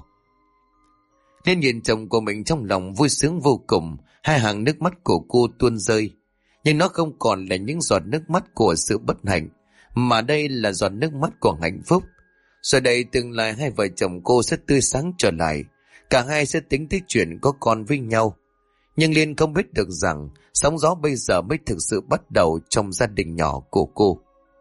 Liên nhìn chồng của mình trong lòng vui sướng vô cùng. Hai hàng nước mắt của cô tuôn rơi. Nhưng nó không còn là những giọt nước mắt của sự bất hạnh, mà đây là giọt nước mắt của hạnh phúc. Rồi đây tương lai hai vợ chồng cô sẽ tươi sáng trở lại. Cả hai sẽ tính tới chuyện có con với nhau. Nhưng Liên không biết được rằng sóng gió bây giờ mới thực sự bắt đầu trong gia đình nhỏ của cô.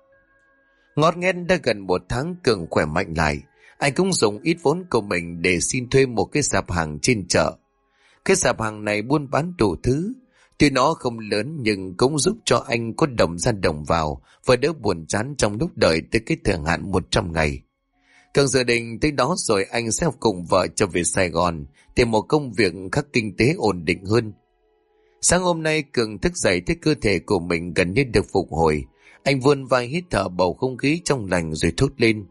Ngót nghét đã gần 1 tháng, Cường khỏe mạnh lại. Anh cũng dùng ít vốn của mình để xin thuê một cái sạp hàng trên chợ. Cái sạp hàng này buôn bán đủ thứ. Tuy nó không lớn nhưng cũng giúp cho anh có đồng ra đồng vào và đỡ buồn chán trong lúc đợi tới cái thời hạn 100 ngày. Cường dự định tới đó rồi anh sẽ cùng vợ trở về Sài Gòn tìm một công việc khác kinh tế ổn định hơn. Sáng hôm nay Cường thức dậy thấy cơ thể của mình gần như được phục hồi. Anh vươn vai hít thở bầu không khí trong lành rồi thốt lên.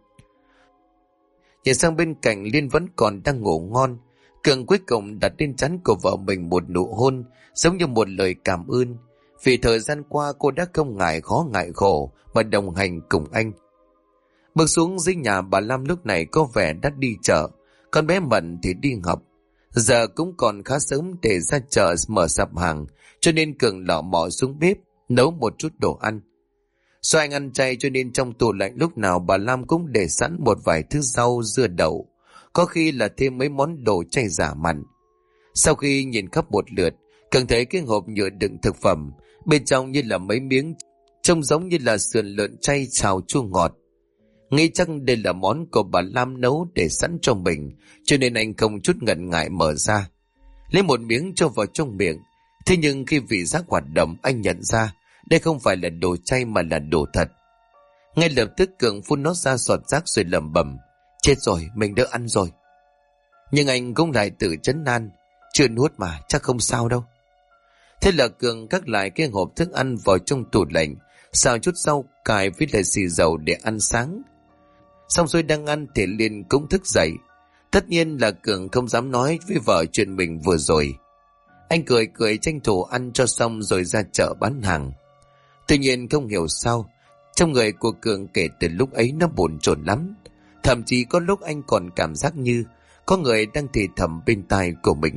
Nhìn sang bên cạnh Liên vẫn còn đang ngủ ngon. Cường cuối cùng đặt lên trán của vợ mình một nụ hôn, giống như một lời cảm ơn. Vì thời gian qua cô đã không ngại khó ngại khổ mà đồng hành cùng anh. Bước xuống dưới nhà, bà Lam lúc này có vẻ đã đi chợ. Con bé Mận thì đi học. Giờ cũng còn khá sớm để ra chợ mở sạp hàng, cho nên Cường lọ mọ xuống bếp nấu một chút đồ ăn. Do anh ăn chay cho nên trong tủ lạnh lúc nào bà Lam cũng để sẵn một vài thứ rau, dưa đậu, có khi là thêm mấy món đồ chay giả mặn. Sau khi nhìn khắp một lượt, Cường thấy cái hộp nhựa đựng thực phẩm, bên trong như là mấy miếng trông giống như là sườn lợn chay xào chua ngọt. Nghĩ chắc đây là món của bà Lam nấu để sẵn cho mình, cho nên anh không chút ngần ngại mở ra, lấy một miếng cho vào trong miệng. Thế nhưng khi vị giác hoạt động, anh nhận ra đây không phải là đồ chay mà là đồ thật. Ngay lập tức Cường phun nó ra sọt rác rồi lẩm bẩm: chết rồi, mình đỡ ăn rồi. Nhưng anh cũng lại tự trấn an: chưa nuốt mà, chắc không sao đâu. Thế là Cường cất lại cái hộp thức ăn vào trong tủ lạnh, xào chút rau cải với lại xì dầu để ăn sáng. Xong rồi đang ăn thì Liên cũng thức dậy. Tất nhiên là Cường không dám nói với vợ chuyện mình vừa rồi. Anh cười cười tranh thủ ăn cho xong rồi ra chợ bán hàng. Tuy nhiên không hiểu sao, trong người của Cường kể từ lúc ấy nó bồn chồn lắm. Thậm chí có lúc anh còn cảm giác như có người đang thì thầm bên tai của mình.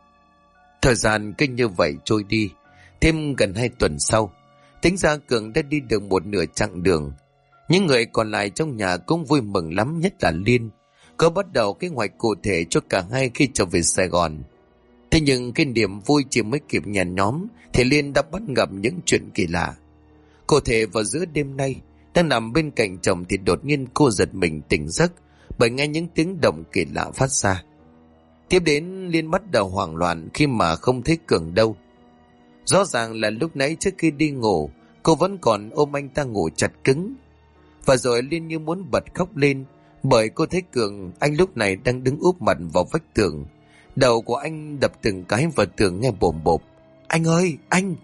Thời gian cứ như vậy trôi đi. Thêm gần 2 tuần sau, tính ra Cường đã đi được một nửa chặng đường. Những người còn lại trong nhà cũng vui mừng lắm, nhất là Liên. Cô bắt đầu kế hoạch cụ thể cho cả hai khi trở về Sài Gòn. Thế nhưng cái niềm vui chỉ mới kịp nhàn nhóm thì Liên đã bắt gặp những chuyện kỳ lạ. Cụ thể vào giữa đêm nay, đang nằm bên cạnh chồng thì đột nhiên cô giật mình tỉnh giấc bởi nghe những tiếng động kỳ lạ phát ra. Tiếp đến Liên bắt đầu hoảng loạn khi mà không thấy Cường đâu. Rõ ràng là lúc nãy trước khi đi ngủ, cô vẫn còn ôm anh ta ngủ chặt cứng. Và rồi Liên như muốn bật khóc lên bởi cô thấy Cường, anh lúc này đang đứng úp mặt vào vách tường. Đầu của anh đập từng cái vào tường nghe bồm bộp: anh ơi, anh!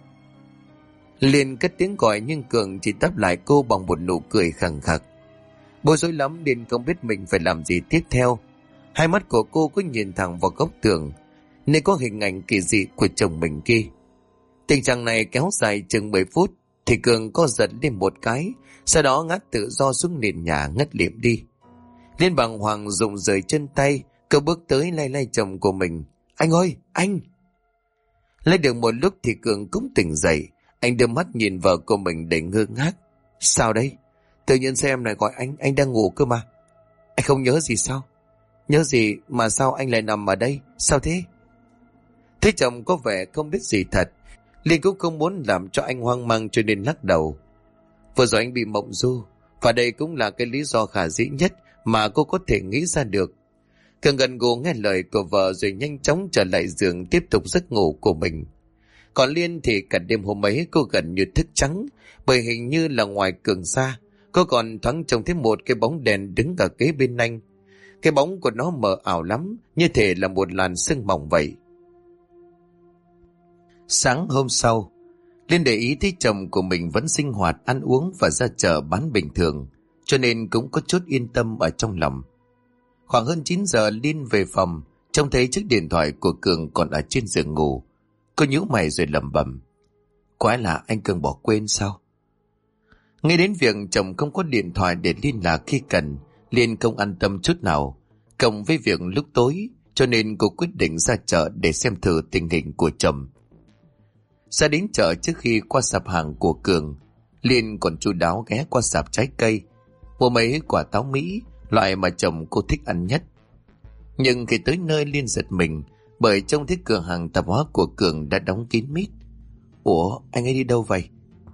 Liên cất tiếng gọi nhưng Cường chỉ đáp lại cô bằng một nụ cười khẳng khặc. Bối rối lắm, Liên không biết mình phải làm gì tiếp theo. Hai mắt của cô cứ nhìn thẳng vào góc tường, nơi có hình ảnh kỳ dị của chồng mình kia. Tình trạng này kéo dài chừng 10 phút thì Cường co giật lên một cái, sau đó ngã tự do xuống nền nhà ngất lịm đi. Liên bàng hoàng rụng rời chân tay, cô bước tới lay lay chồng của mình: anh ơi, anh! Lấy được một lúc thì Cường cũng tỉnh dậy. Anh đưa mắt nhìn vợ của mình đầy ngơ ngác: sao đấy? Tự nhiên xem này gọi anh đang ngủ cơ mà. Anh không nhớ gì sao? Nhớ gì mà sao anh lại nằm ở đây? Sao thế? Thấy chồng có vẻ không biết gì thật, Liên cũng không muốn làm cho anh hoang mang cho nên lắc đầu. Vừa rồi anh bị mộng du, và đây cũng là cái lý do khả dĩ nhất mà cô có thể nghĩ ra được. Cường gần gù nghe lời của vợ rồi nhanh chóng trở lại giường tiếp tục giấc ngủ của mình. Còn Liên thì cả đêm hôm ấy cô gần như thức trắng, bởi hình như là ngoài Cường ra, cô còn thoáng trông thấy một cái bóng đèn đứng ở kế bên anh. Cái bóng của nó mờ ảo lắm, như thể là một làn sương mỏng vậy. Sáng hôm sau, Liên để ý thấy chồng của mình vẫn sinh hoạt, ăn uống và ra chợ bán bình thường, cho nên cũng có chút yên tâm ở trong lòng. Khoảng hơn 9 giờ Liên về phòng, trông thấy chiếc điện thoại của Cường còn ở trên giường ngủ. Cô nhíu mày rồi lẩm bẩm: quái lạ, anh Cường bỏ quên sao? Nghe đến việc chồng không có điện thoại để liên lạc khi cần, Liên không an tâm chút nào. Cộng với việc lúc tối, cho nên cô quyết định ra chợ để xem thử tình hình của chồng. Ra đến chợ trước khi qua sạp hàng của Cường, Liên còn chu đáo ghé qua sạp trái cây, mua mấy quả táo Mỹ, loại mà chồng cô thích ăn nhất. Nhưng khi tới nơi Liên giật mình bởi trông thấy cửa hàng tạp hóa của Cường đã đóng kín mít. Ủa, anh ấy đi đâu vậy?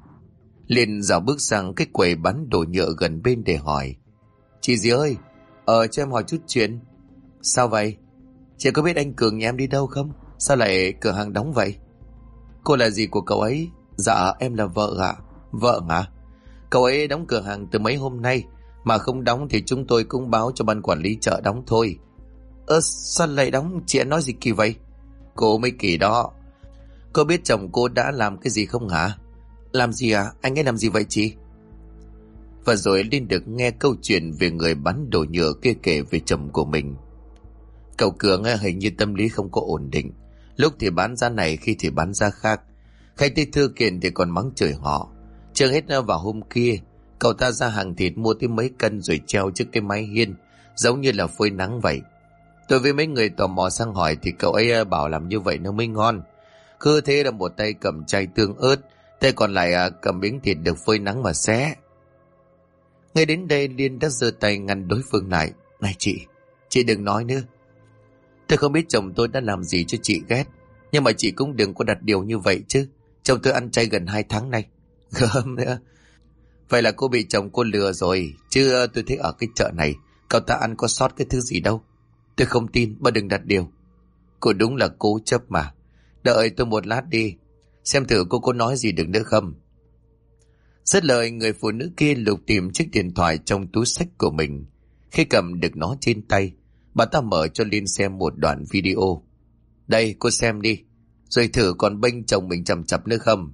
Liên dạo bước sang cái quầy bán đồ nhựa gần bên để hỏi: chị dì ơi, cho em hỏi chút chuyện. Sao vậy? Chị có biết anh Cường nhà em đi đâu không? Sao lại cửa hàng đóng vậy? Cô là gì của cậu ấy? Dạ em là vợ ạ. Vợ hả? Cậu ấy đóng cửa hàng từ mấy hôm nay, mà không đóng thì chúng tôi cũng báo cho ban quản lý chợ đóng thôi. Sao lại đóng? Chị nói gì kỳ vậy? Cô mới kỳ đó. Cô biết chồng cô đã làm cái gì không hả? Làm gì à? Anh ấy làm gì vậy chị? Và rồi Linh được nghe câu chuyện về người bán đồ nhựa kia kể về chồng của mình. Cậu Cường hình như tâm lý không có ổn định, lúc thì bán ra này, khi thì bán ra khác. Khách tới thư kiện thì còn mắng chửi họ. Chưa hết vào hôm kia, cậu ta ra hàng thịt mua tới mấy cân rồi treo trước cái mái hiên, giống như là phơi nắng vậy. Tôi với mấy người tò mò sang hỏi thì cậu ấy bảo làm như vậy nó mới ngon. Cứ thế là một tay cầm chai tương ớt, tay còn lại cầm miếng thịt được phơi nắng mà xé. Ngay đến đây Liên đã giơ tay ngăn đối phương lại. Này chị đừng nói nữa. Tôi không biết chồng tôi đã làm gì cho chị ghét, nhưng mà chị cũng đừng có đặt điều như vậy chứ. Chồng tôi ăn chay gần 2 tháng nay. Gớm nữa. Vậy là cô bị chồng cô lừa rồi. Chứ tôi thấy ở cái chợ này cậu ta ăn có sót cái thứ gì đâu. Tôi không tin, bà đừng đặt điều. Cô đúng là cố chấp mà. Đợi tôi một lát đi, xem thử cô có nói gì được nữa không. Dứt lời, người phụ nữ kia lục tìm chiếc điện thoại trong túi xách của mình. Khi cầm được nó trên tay, bà ta mở cho Liên xem một đoạn video. Đây, cô xem đi, rồi thử còn bênh chồng mình chằm chặp nữa không.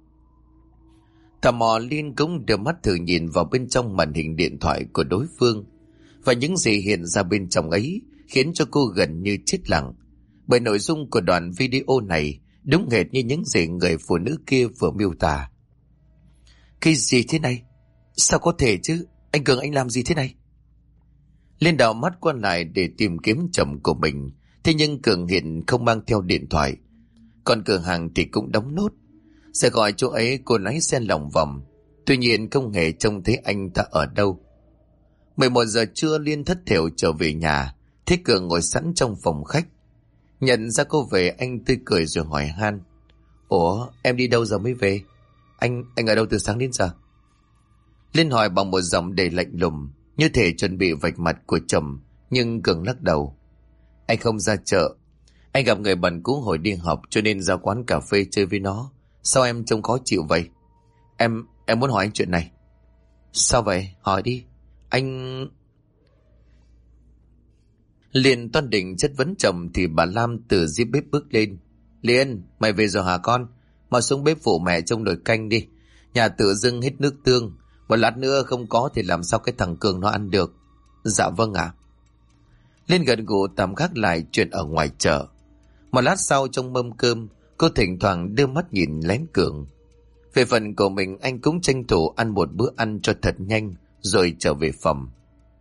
Tò mò, Liên cũng đưa mắt thử nhìn vào bên trong màn hình điện thoại của đối phương. Và những gì hiện ra bên trong ấy khiến cho cô gần như chết lặng. Bởi nội dung của đoạn video này đúng hệt như những gì người phụ nữ kia vừa miêu tả. Cái gì thế này? Sao có thể chứ? Anh Cường, anh làm gì thế này? Liên đảo mắt qua lại để tìm kiếm chồng của mình. Thế nhưng Cường hiện không mang theo điện thoại. Còn cửa hàng thì cũng đóng nốt. Sẽ gọi chỗ ấy, cô lái xe lòng vòng. Tuy nhiên không hề trông thấy anh ta ở đâu. 11 giờ trưa, Liên thất thểu trở về nhà. Thấy Cường ngồi sẵn trong phòng khách. Nhận ra cô về, anh tươi cười rồi hỏi han. Ủa, em đi đâu giờ mới về? Anh ở đâu từ sáng đến giờ? Liên hỏi bằng một giọng đầy lạnh lùng, như thể chuẩn bị vạch mặt của chồng. Nhưng Cường lắc đầu. Anh không ra chợ. Anh gặp người bạn cũ hồi đi học cho nên ra quán cà phê chơi với nó. Sao em trông khó chịu vậy? Em muốn hỏi anh chuyện này. Sao vậy? Hỏi đi. Anh... Liền toan định chất vấn chồng thì bà Lam từ dưới bếp bước lên. Liên, mày về rồi hả con? Mà xuống bếp phụ mẹ trông nồi canh đi. Nhà tự dưng hết nước tương. Một lát nữa không có thì làm sao cái thằng Cường nó ăn được? Dạ vâng ạ. Liên gật gù tạm gác lại chuyện ở ngoài chợ. Một lát sau trong mâm cơm, cô thỉnh thoảng đưa mắt nhìn lén Cường. Về phần của mình, anh cũng tranh thủ ăn một bữa ăn cho thật nhanh rồi trở về phòng.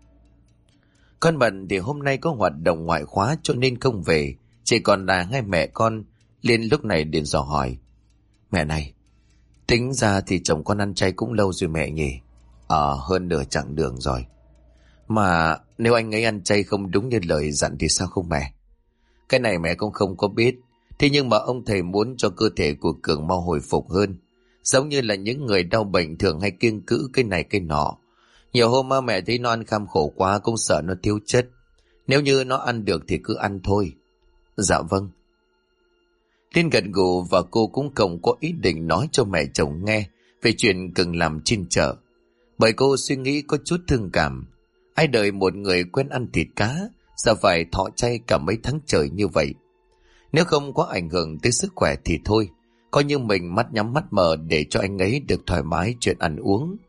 Con bận thì hôm nay có hoạt động ngoại khóa cho nên không về, chỉ còn là hai mẹ con. Liên lúc này liền dò hỏi. Mẹ này, tính ra thì chồng con ăn chay cũng lâu rồi mẹ nhỉ? Hơn nửa chặng đường rồi. Mà nếu anh ấy ăn chay không đúng như lời dặn thì sao không mẹ? Cái này mẹ cũng không có biết. Thế nhưng mà ông thầy muốn cho cơ thể của Cường mau hồi phục hơn. Giống như là những người đau bệnh thường hay kiêng cữ cái này cái nọ. Nhiều hôm mẹ thấy nó ăn kham khổ quá cũng sợ nó thiếu chất. Nếu như nó ăn được thì cứ ăn thôi. Dạ vâng. Liên gật gù và cô cũng không có ý định nói cho mẹ chồng nghe về chuyện Cường làm trên chợ. Bởi cô suy nghĩ có chút thương cảm. Ai đời một người quen ăn thịt cá sao phải thọ chay cả mấy tháng trời như vậy. Nếu không có ảnh hưởng tới sức khỏe thì thôi, coi như mình mắt nhắm mắt mở để cho anh ấy được thoải mái chuyện ăn uống.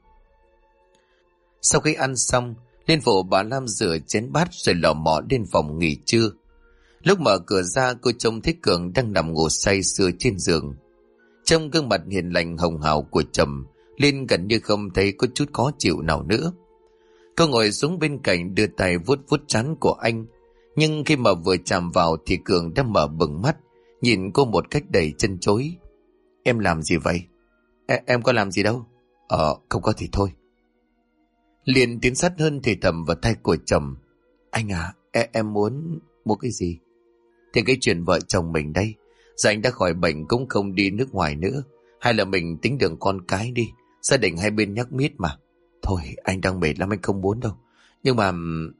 Sau khi ăn xong, Liên phụ bà Lam rửa chén bát rồi lò mò lên phòng nghỉ trưa. Lúc mở cửa ra, cô trông thấy Cường đang nằm ngủ say sưa trên giường. Trong gương mặt hiền lành hồng hào của chồng, Liên gần như không thấy có chút khó chịu nào nữa. Cô ngồi xuống bên cạnh đưa tay vuốt vuốt trán của anh. Nhưng khi mà vừa chạm vào thì Cường đã mở bừng mắt, nhìn cô một cách đầy chân chối. Em làm gì vậy? Em có làm gì đâu. Không có thì thôi. Liền tiến sát hơn thì thầm vào tay của chồng. Anh à, em muốn... Mua cái gì? Thì cái chuyện vợ chồng mình đây. Giờ anh đã khỏi bệnh cũng không đi nước ngoài nữa. Hay là mình tính đường con cái đi. Gia đình hai bên nhắc miết mà. Thôi anh đang mệt lắm, anh không muốn đâu. Nhưng mà...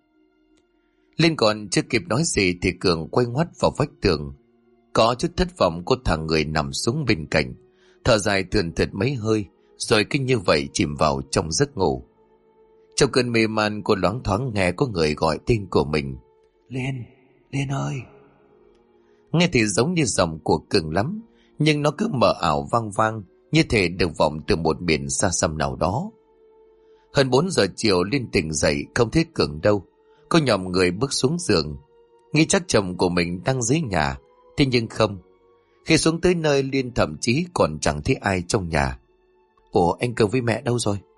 Liên còn chưa kịp nói gì thì Cường quay ngoắt vào vách tường. Có chút thất vọng, cô thả người nằm xuống bên cạnh, thở dài thườn thượt mấy hơi, rồi cứ như vậy chìm vào trong giấc ngủ. Trong cơn mê man, cô loáng thoáng nghe có người gọi tên của mình. Liên ơi. Nghe thì giống như giọng của Cường lắm, nhưng nó cứ mờ ảo vang vang, như thể được vọng từ một miền xa xăm nào đó. Hơn 4 giờ chiều, Liên tỉnh dậy không thấy Cường đâu. Cô nhòm người bước xuống giường, nghĩ chắc chồng của mình đang dưới nhà. Thế nhưng không. Khi xuống tới nơi, Liên thậm chí còn chẳng thấy ai trong nhà. Ủa, anh Cường với mẹ đâu rồi?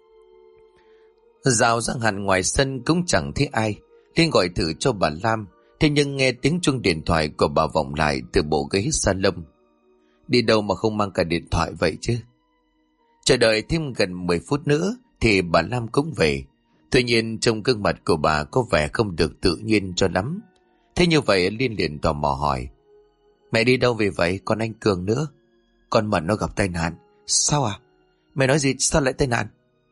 Dạo ra hẳn ngoài sân cũng chẳng thấy ai. Liên gọi thử cho bà Lam. Thế nhưng nghe tiếng chuông điện thoại của bà vọng lại từ bộ ghế salon. Đi đâu mà không mang cả điện thoại vậy chứ? Chờ đợi thêm gần 10 phút nữa thì bà Lam cũng về. Tuy nhiên trong gương mặt của bà có vẻ không được tự nhiên cho lắm. Thế như vậy Liên liền tò mò hỏi. Mẹ đi đâu về vậy? Còn anh Cường nữa? Con Mận nó gặp tai nạn. Sao à? Mẹ nói gì? Sao lại tai nạn?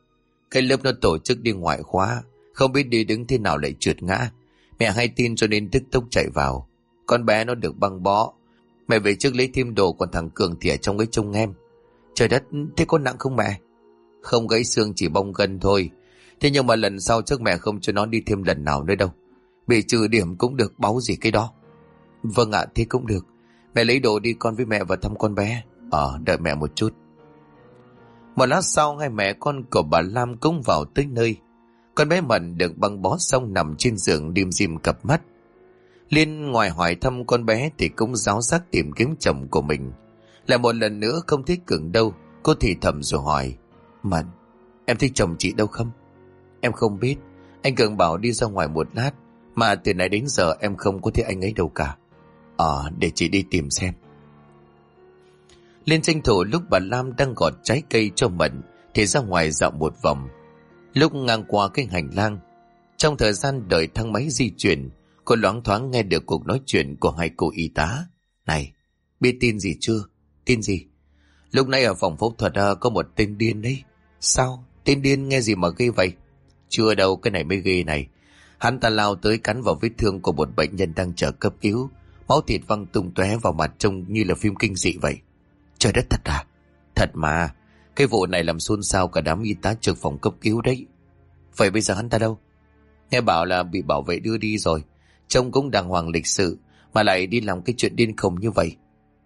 Cái lớp nó tổ chức đi ngoại khóa, không biết đi đứng thế nào lại trượt ngã. Mẹ hay tin cho nên tức tốc chạy vào. Con bé nó được băng bó. Mẹ về trước lấy thêm đồ, còn thằng Cường thì ở trong cái trông em. Trời đất, thế có nặng không mẹ? Không gãy xương, chỉ bong gân thôi. Thế nhưng mà lần sau chắc mẹ không cho nó đi thêm lần nào nữa đâu. Bị trừ điểm cũng được, báu gì cái đó. Vâng ạ, thế cũng được. Mẹ lấy đồ đi, con với mẹ vào thăm con bé. Đợi mẹ một chút. Một lát sau, hai mẹ con của bà Lam cũng vào tới nơi. Con bé Mận được băng bó xong nằm trên giường lim dim cặp mắt. Liên ngoài hỏi thăm con bé thì cũng ráo xác tìm kiếm chồng của mình. Lại một lần nữa không thấy Cường đâu, cô thì thầm rồi hỏi: Mận, em thấy chồng chị đâu không? Em không biết, anh Cường bảo đi ra ngoài một lát, mà từ nãy đến giờ em không có thấy anh ấy đâu cả. Để chị đi tìm xem. Liên tranh thủ lúc bà Lam đang gọt trái cây cho Mận thì ra ngoài dạo một vòng. Lúc ngang qua cái hành lang, trong thời gian đợi thang máy di chuyển, cô loáng thoáng nghe được cuộc nói chuyện của hai cô y tá. Này, biết tin gì chưa? Tin gì? Lúc nãy ở phòng phẫu thuật có một tên điên đấy. Sao? Tên điên nghe gì mà ghê vậy? Chưa đâu, cái này mới ghê này. Hắn ta lao tới cắn vào vết thương của một bệnh nhân đang chờ cấp cứu. Máu thịt văng tung tóe vào mặt trông như là phim kinh dị vậy. Trời đất, thật à? Thật mà. Cái vụ này làm xôn xao cả đám y tá trực phòng cấp cứu đấy. Vậy bây giờ hắn ta đâu? Nghe bảo là bị bảo vệ đưa đi rồi. Trông cũng đàng hoàng lịch sự, mà lại đi làm cái chuyện điên khùng như vậy.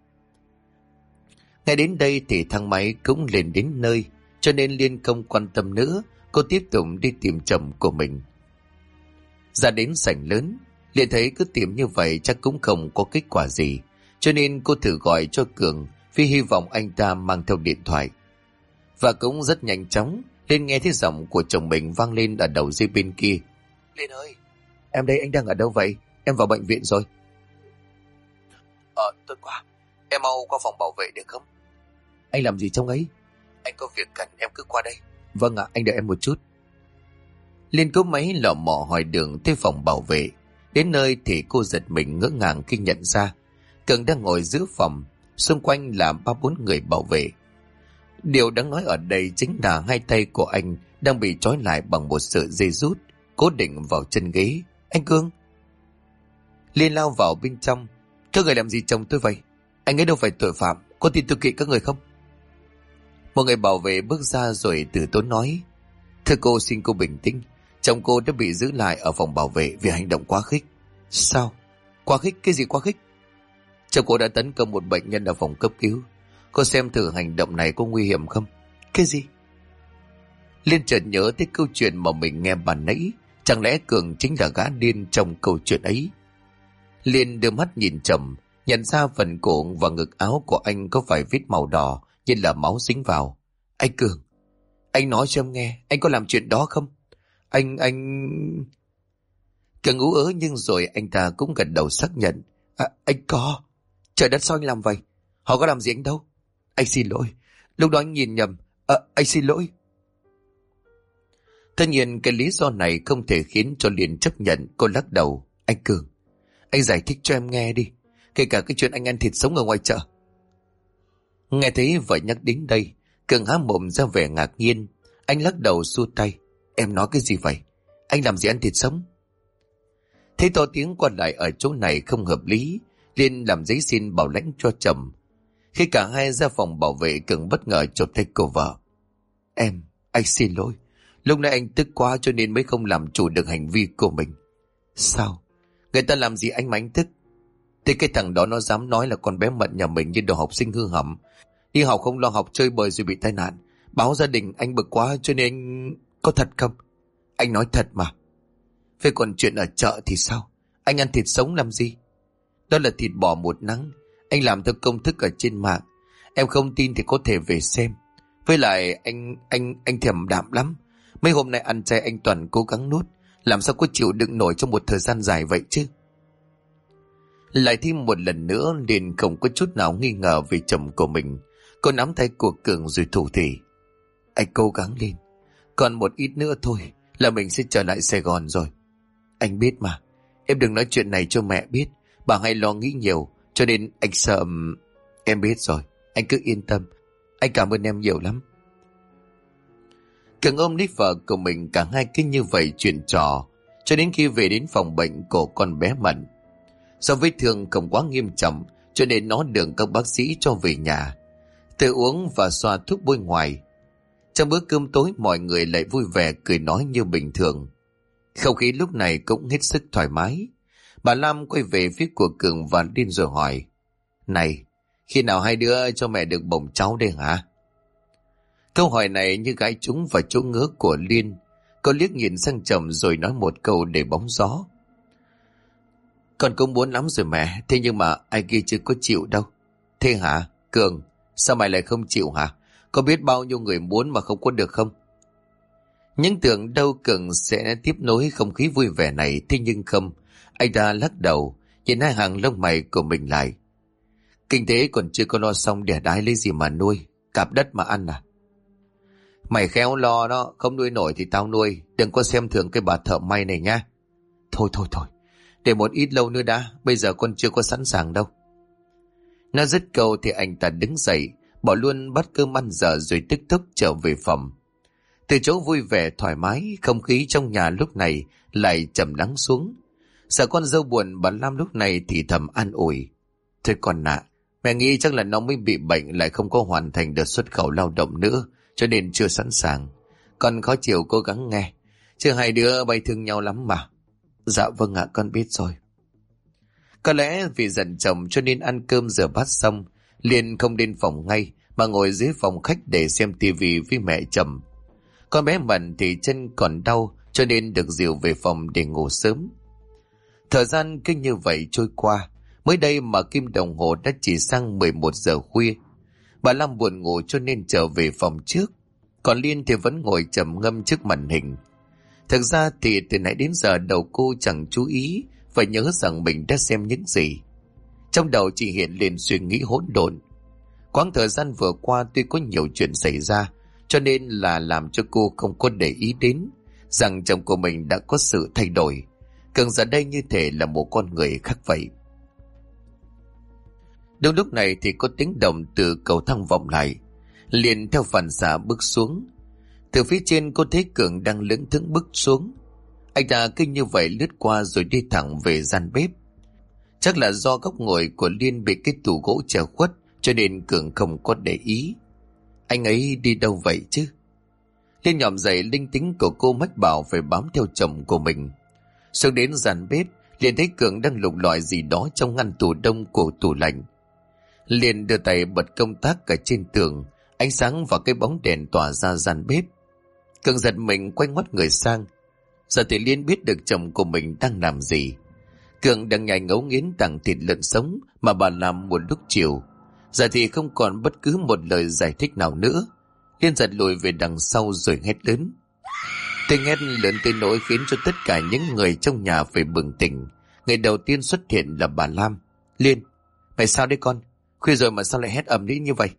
Ngay đến đây thì thang máy cũng lên đến nơi, cho nên Liên không quan tâm nữa. Cô tiếp tục đi tìm chồng của mình. Ra đến sảnh lớn, Liên thấy cứ tìm như vậy chắc cũng không có kết quả gì, cho nên cô thử gọi cho Cường vì hy vọng anh ta mang theo điện thoại. Và cũng rất nhanh chóng, Liên nghe thấy giọng của chồng mình vang lên ở đầu dây bên kia. Liên ơi, em đây, anh đang ở đâu vậy? Em vào bệnh viện rồi. Tốt quá, em mau qua phòng bảo vệ được không? Anh làm gì trong ấy? Anh có việc cần, em cứ qua đây. Vâng ạ, anh đợi em một chút. Liên cố máy lọ mọ hỏi đường tới phòng bảo vệ. Đến nơi thì cô giật mình ngỡ ngàng khi nhận ra Cường đang ngồi giữa phòng, xung quanh là 3-4 người bảo vệ. Điều đáng nói ở đây chính là hai tay của anh đang bị trói lại bằng một sợi dây rút cố định vào chân ghế. Anh Cường! Liên lao vào bên trong. Các người làm gì chồng tôi vậy? Anh ấy đâu phải tội phạm, có tin tôi kỵ các người không? Một người bảo vệ bước ra rồi từ tốn nói: Thưa cô, xin cô bình tĩnh. Chồng cô đã bị giữ lại ở phòng bảo vệ vì hành động quá khích. Sao? Quá khích? Cái gì quá khích? Chồng cô đã tấn công một bệnh nhân ở phòng cấp cứu. Cô xem thử hành động này có nguy hiểm không? Cái gì? Liên chợt nhớ tới câu chuyện mà mình nghe ban nãy. Chẳng lẽ Cường chính là gã điên trong câu chuyện ấy? Liên đưa mắt nhìn chồng, nhận ra phần cổ và ngực áo của anh có vài vết màu đỏ như là máu dính vào. Anh Cường, anh nói cho em nghe, anh có làm chuyện đó không? Anh... Cường ú ớ nhưng rồi anh ta cũng gật đầu xác nhận. Anh có. Trời đất, sao anh làm vậy? Họ có làm gì anh đâu? Anh xin lỗi, lúc đó anh nhìn nhầm. Anh xin lỗi. Tất nhiên cái lý do này không thể khiến cho Liên chấp nhận. Cô lắc đầu. Anh Cường, anh giải thích cho em nghe đi, kể cả cái chuyện anh ăn thịt sống ở ngoài chợ. Nghe thấy vợ nhắc đến đây, Cường há mồm ra vẻ ngạc nhiên. Anh lắc đầu xua tay. Em nói cái gì vậy? Anh làm gì ăn thịt sống? Thấy to tiếng qua lại ở chỗ này không hợp lý, Liên làm giấy xin bảo lãnh cho chồng. Khi cả hai ra phòng bảo vệ, Cường bất ngờ chộp tay cô vợ. Anh xin lỗi, lúc nãy anh tức quá cho nên mới không làm chủ được hành vi của mình. Sao? Người ta làm gì anh mà anh tức? Thì cái thằng đó nó dám nói là con bé Mận nhà mình như đồ học sinh hư hỏng, đi học không lo học, chơi bời rồi bị tai nạn, báo gia đình. Anh bực quá cho nên... Có thật không? Anh nói thật mà. Về còn chuyện ở chợ thì sao? Anh ăn thịt sống làm gì? Đó là thịt bò một nắng, anh làm theo công thức ở trên mạng. Em không tin thì có thể về xem. Với lại anh thèm đạm lắm. Mấy hôm nay ăn chay anh toàn cố gắng nuốt, làm sao có chịu đựng nổi trong một thời gian dài vậy chứ? Lại thêm một lần nữa, Liên không có chút nào nghi ngờ về chồng của mình. Cô nắm tay của Cường rồi thủ thỉ. Anh cố gắng lên, còn một ít nữa thôi là mình sẽ trở lại Sài Gòn rồi. Anh biết mà, em đừng nói chuyện này cho mẹ biết, bà hay lo nghĩ nhiều, cho nên anh sợ. Em biết rồi, anh cứ yên tâm. Anh cảm ơn em nhiều lắm. Cường ôm lấy vợ của mình, cả hai cứ như vậy chuyện trò cho đến khi về đến phòng bệnh của con bé Mận. Do vết thương không quá nghiêm trọng cho nên nó được các bác sĩ cho về nhà, tự uống và xoa thuốc bôi ngoài. Trong bữa cơm tối, mọi người lại vui vẻ cười nói như bình thường. Không khí lúc này cũng hết sức thoải mái. Bà Lam quay về phía của Cường và Liên rồi hỏi: Này, khi nào hai đứa cho mẹ được bồng cháu đây hả? Câu hỏi này như gãi trúng vào chỗ ngứa của Liên. Cô liếc nhìn sang chồng rồi nói một câu để bóng gió: Con cũng muốn lắm rồi mẹ, thế nhưng mà ai kia chưa có chịu đâu. Thế hả? Cường, sao mày lại không chịu hả? Có biết bao nhiêu người muốn mà không có được không? Nhưng tưởng đâu Cường sẽ tiếp nối không khí vui vẻ này, thế nhưng không. Anh ta lắc đầu, nhìn hai hàng lông mày của mình lại. Kinh tế còn chưa có lo xong, đẻ đái lấy gì mà nuôi, cạp đất mà ăn à? Mày khéo lo đó, không nuôi nổi thì tao nuôi, đừng có xem thường cái bà thợ may này nha. Thôi, để một ít lâu nữa đã, bây giờ con chưa có sẵn sàng đâu. Nó dứt câu thì anh ta đứng dậy, bỏ luôn bát cơm ăn dở rồi tức tốc trở về phòng. Từ chỗ vui vẻ thoải mái, không khí trong nhà lúc này lại trầm lắng xuống. Sợ con dâu buồn, bà Lam lúc này thì thầm an ủi: Thôi con ạ, mẹ nghĩ chắc là nó mới bị bệnh, lại không có hoàn thành đợt xuất khẩu lao động nữa, cho nên chưa sẵn sàng. Con khó chịu cố gắng nghe, chứ hai đứa bay thương nhau lắm mà. Dạ vâng ạ, con biết rồi. Có lẽ vì giận chồng cho nên ăn cơm rửa bát xong, Liên không đến phòng ngay mà ngồi dưới phòng khách để xem tivi với mẹ chồng. Con bé Mận thì chân còn đau cho nên được dìu về phòng để ngủ sớm. Thời gian cứ như vậy trôi qua, mới đây mà kim đồng hồ đã chỉ sang 11 giờ khuya. Bà Lam buồn ngủ cho nên trở về phòng trước, còn Liên thì vẫn ngồi trầm ngâm trước màn hình. Thực ra thì từ nãy đến giờ đầu cô chẳng chú ý và nhớ rằng mình đã xem những gì. Trong đầu chỉ hiện lên suy nghĩ hỗn độn. Quãng thời gian vừa qua tuy có nhiều chuyện xảy ra, cho nên là làm cho cô không có để ý đến rằng chồng của mình đã có sự thay đổi. Cường giờ đây như thể là một con người khác vậy. Đúng lúc này thì có tiếng động từ cầu thang vọng lại. Liền theo phản xạ bước xuống. Từ phía trên cô thấy Cường đang lững thững bước xuống. Anh ta cứ như vậy lướt qua rồi đi thẳng về gian bếp. Chắc là do góc ngồi của Liên bị cái tủ gỗ che khuất cho nên Cường không có để ý. Anh ấy đi đâu vậy chứ? Liên nhòm dậy, linh tính của cô mách bảo phải bám theo chồng của mình. Xuống đến gian bếp, liền thấy Cường đang lục lọi gì đó trong ngăn tủ đông của tủ lạnh. Liền đưa tay bật công tắc cả trên tường, ánh sáng và cái bóng đèn tỏa ra gian bếp. Cường giật mình quay ngoắt người sang. Giờ thì Liên biết được chồng của mình đang làm gì. Cường đang nhai ngấu nghiến tảng thịt lợn sống mà bà làm một lúc chiều. Giờ thì không còn bất cứ một lời giải thích nào nữa. Liên giật lùi về đằng sau rồi hét lớn. Tiếng hét lớn tới nỗi khiến cho tất cả những người trong nhà phải bừng tỉnh. Người đầu tiên xuất hiện là bà Lam. Liên, mày sao đấy con? Khuya rồi mà sao lại hét ầm ĩ như vậy?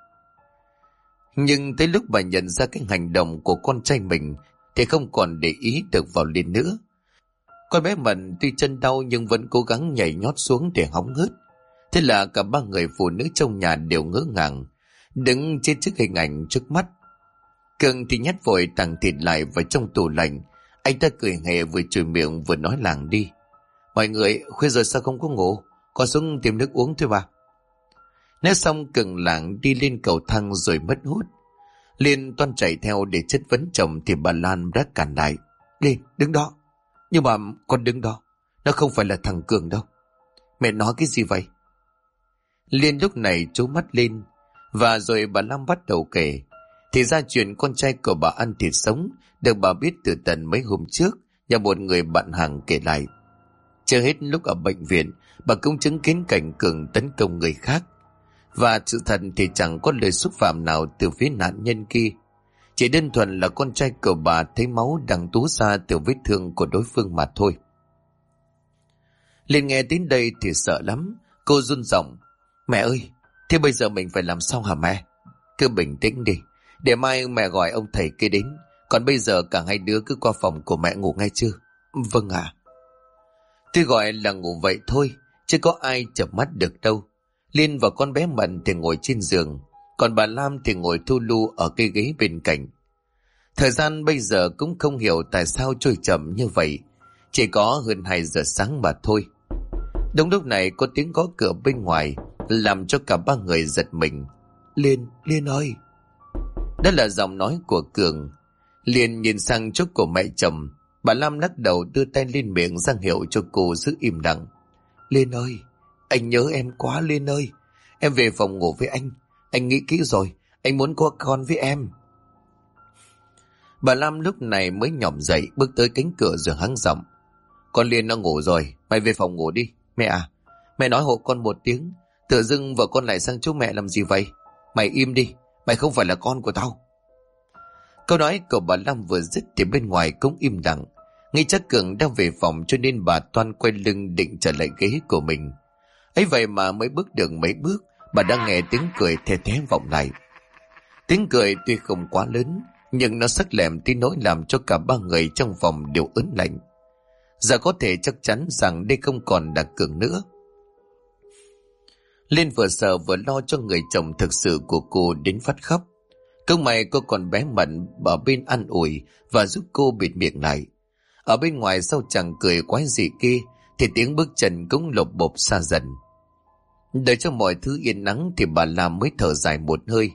Nhưng tới lúc bà nhận ra cái hành động của con trai mình thì không còn để ý được vào Liên nữa. Con bé Mận tuy chân đau nhưng vẫn cố gắng nhảy nhót xuống để hóng hớt. Thế là cả ba người phụ nữ trong nhà đều ngỡ ngàng, đứng trên chiếc hình ảnh trước mắt. Cường thì nhét vội tảng thịt lại vào trong tủ lạnh. Anh ta cười hề, vừa chửi miệng vừa nói làng đi. Mọi người, khuya rồi sao không có ngủ? Con xuống tìm nước uống thôi bà. Nói xong Cường lảng đi lên cầu thang rồi mất hút. Liên toan chạy theo để chất vấn chồng thì bà Lan đã cản lại. Liên, đứng đó. Nhưng mà con đứng đó, nó không phải là thằng Cường đâu. Mẹ nói cái gì vậy? Liên lúc này trố mắt lên. Và rồi bà Lam bắt đầu kể. Thì ra chuyện con trai của bà ăn thịt sống được bà biết từ tận mấy hôm trước, nhờ một người bạn hàng kể lại. Chưa hết lúc ở bệnh viện, bà cũng chứng kiến cảnh Cường tấn công người khác. Và sự thật thì chẳng có lời xúc phạm nào từ phía nạn nhân kia. Chỉ đơn thuần là con trai của bà thấy máu đang túa ra từ vết thương của đối phương mà thôi. Liên nghe đến đây thì sợ lắm. Cô run giọng. Mẹ ơi, thế bây giờ mình phải làm sao hả mẹ? Cứ bình tĩnh đi, để mai mẹ gọi ông thầy kia đến. Còn bây giờ cả hai đứa cứ qua phòng của mẹ ngủ ngay chưa? Vâng ạ. Tuy gọi là ngủ vậy thôi, chứ có ai chợp mắt được đâu. Liên và con bé Mận thì ngồi trên giường, còn bà Lam thì ngồi thu lu ở cái ghế bên cạnh. Thời gian bây giờ cũng không hiểu tại sao trôi chậm như vậy. Chỉ có hơn 2 giờ sáng mà thôi. Đúng lúc này có tiếng gõ cửa bên ngoài, làm cho cả ba người giật mình. Liên ơi! Đó là giọng nói của Cường. Liên nhìn sang chỗ của mẹ chồng. Bà Lam lắc đầu đưa tay lên miệng ra hiệu cho cô giữ im lặng. Liên ơi! Anh nhớ em quá Liên ơi! Em về phòng ngủ với anh. Anh nghĩ kỹ rồi. Anh muốn có con với em. Bà Lam lúc này mới nhỏm dậy, bước tới cánh cửa rồi hắng giọng. Con Liên nó ngủ rồi, mày về phòng ngủ đi. Mẹ à, mẹ nói hộ con một tiếng. Tự dưng vợ con lại sang chỗ mẹ làm gì vậy? Mày im đi, mày không phải là con của tao. Câu nói của bà Lam vừa dứt thì bên ngoài cũng im lặng. Nghĩ chắc Cường đang về phòng cho nên bà toan quay lưng định trở lại ghế của mình. Ấy vậy mà mới bước được mấy bước, bà đã nghe tiếng cười the thé vọng lại. Tiếng cười tuy không quá lớn, nhưng nó sắc lẹm tí nỗi làm cho cả ba người trong phòng đều ớn lạnh. Giờ có thể chắc chắn rằng đây không còn là Cường nữa. Liên vừa sợ vừa lo cho người chồng thực sự của cô đến phát khóc. Không may cô còn bé Mận ở bên an ủi và giúp cô bịt miệng lại. Ở bên ngoài sau chàng cười quái dị kia thì tiếng bước chân cũng lộp bộp xa dần. Đợi cho mọi thứ yên nắng thì bà Lam mới thở dài một hơi.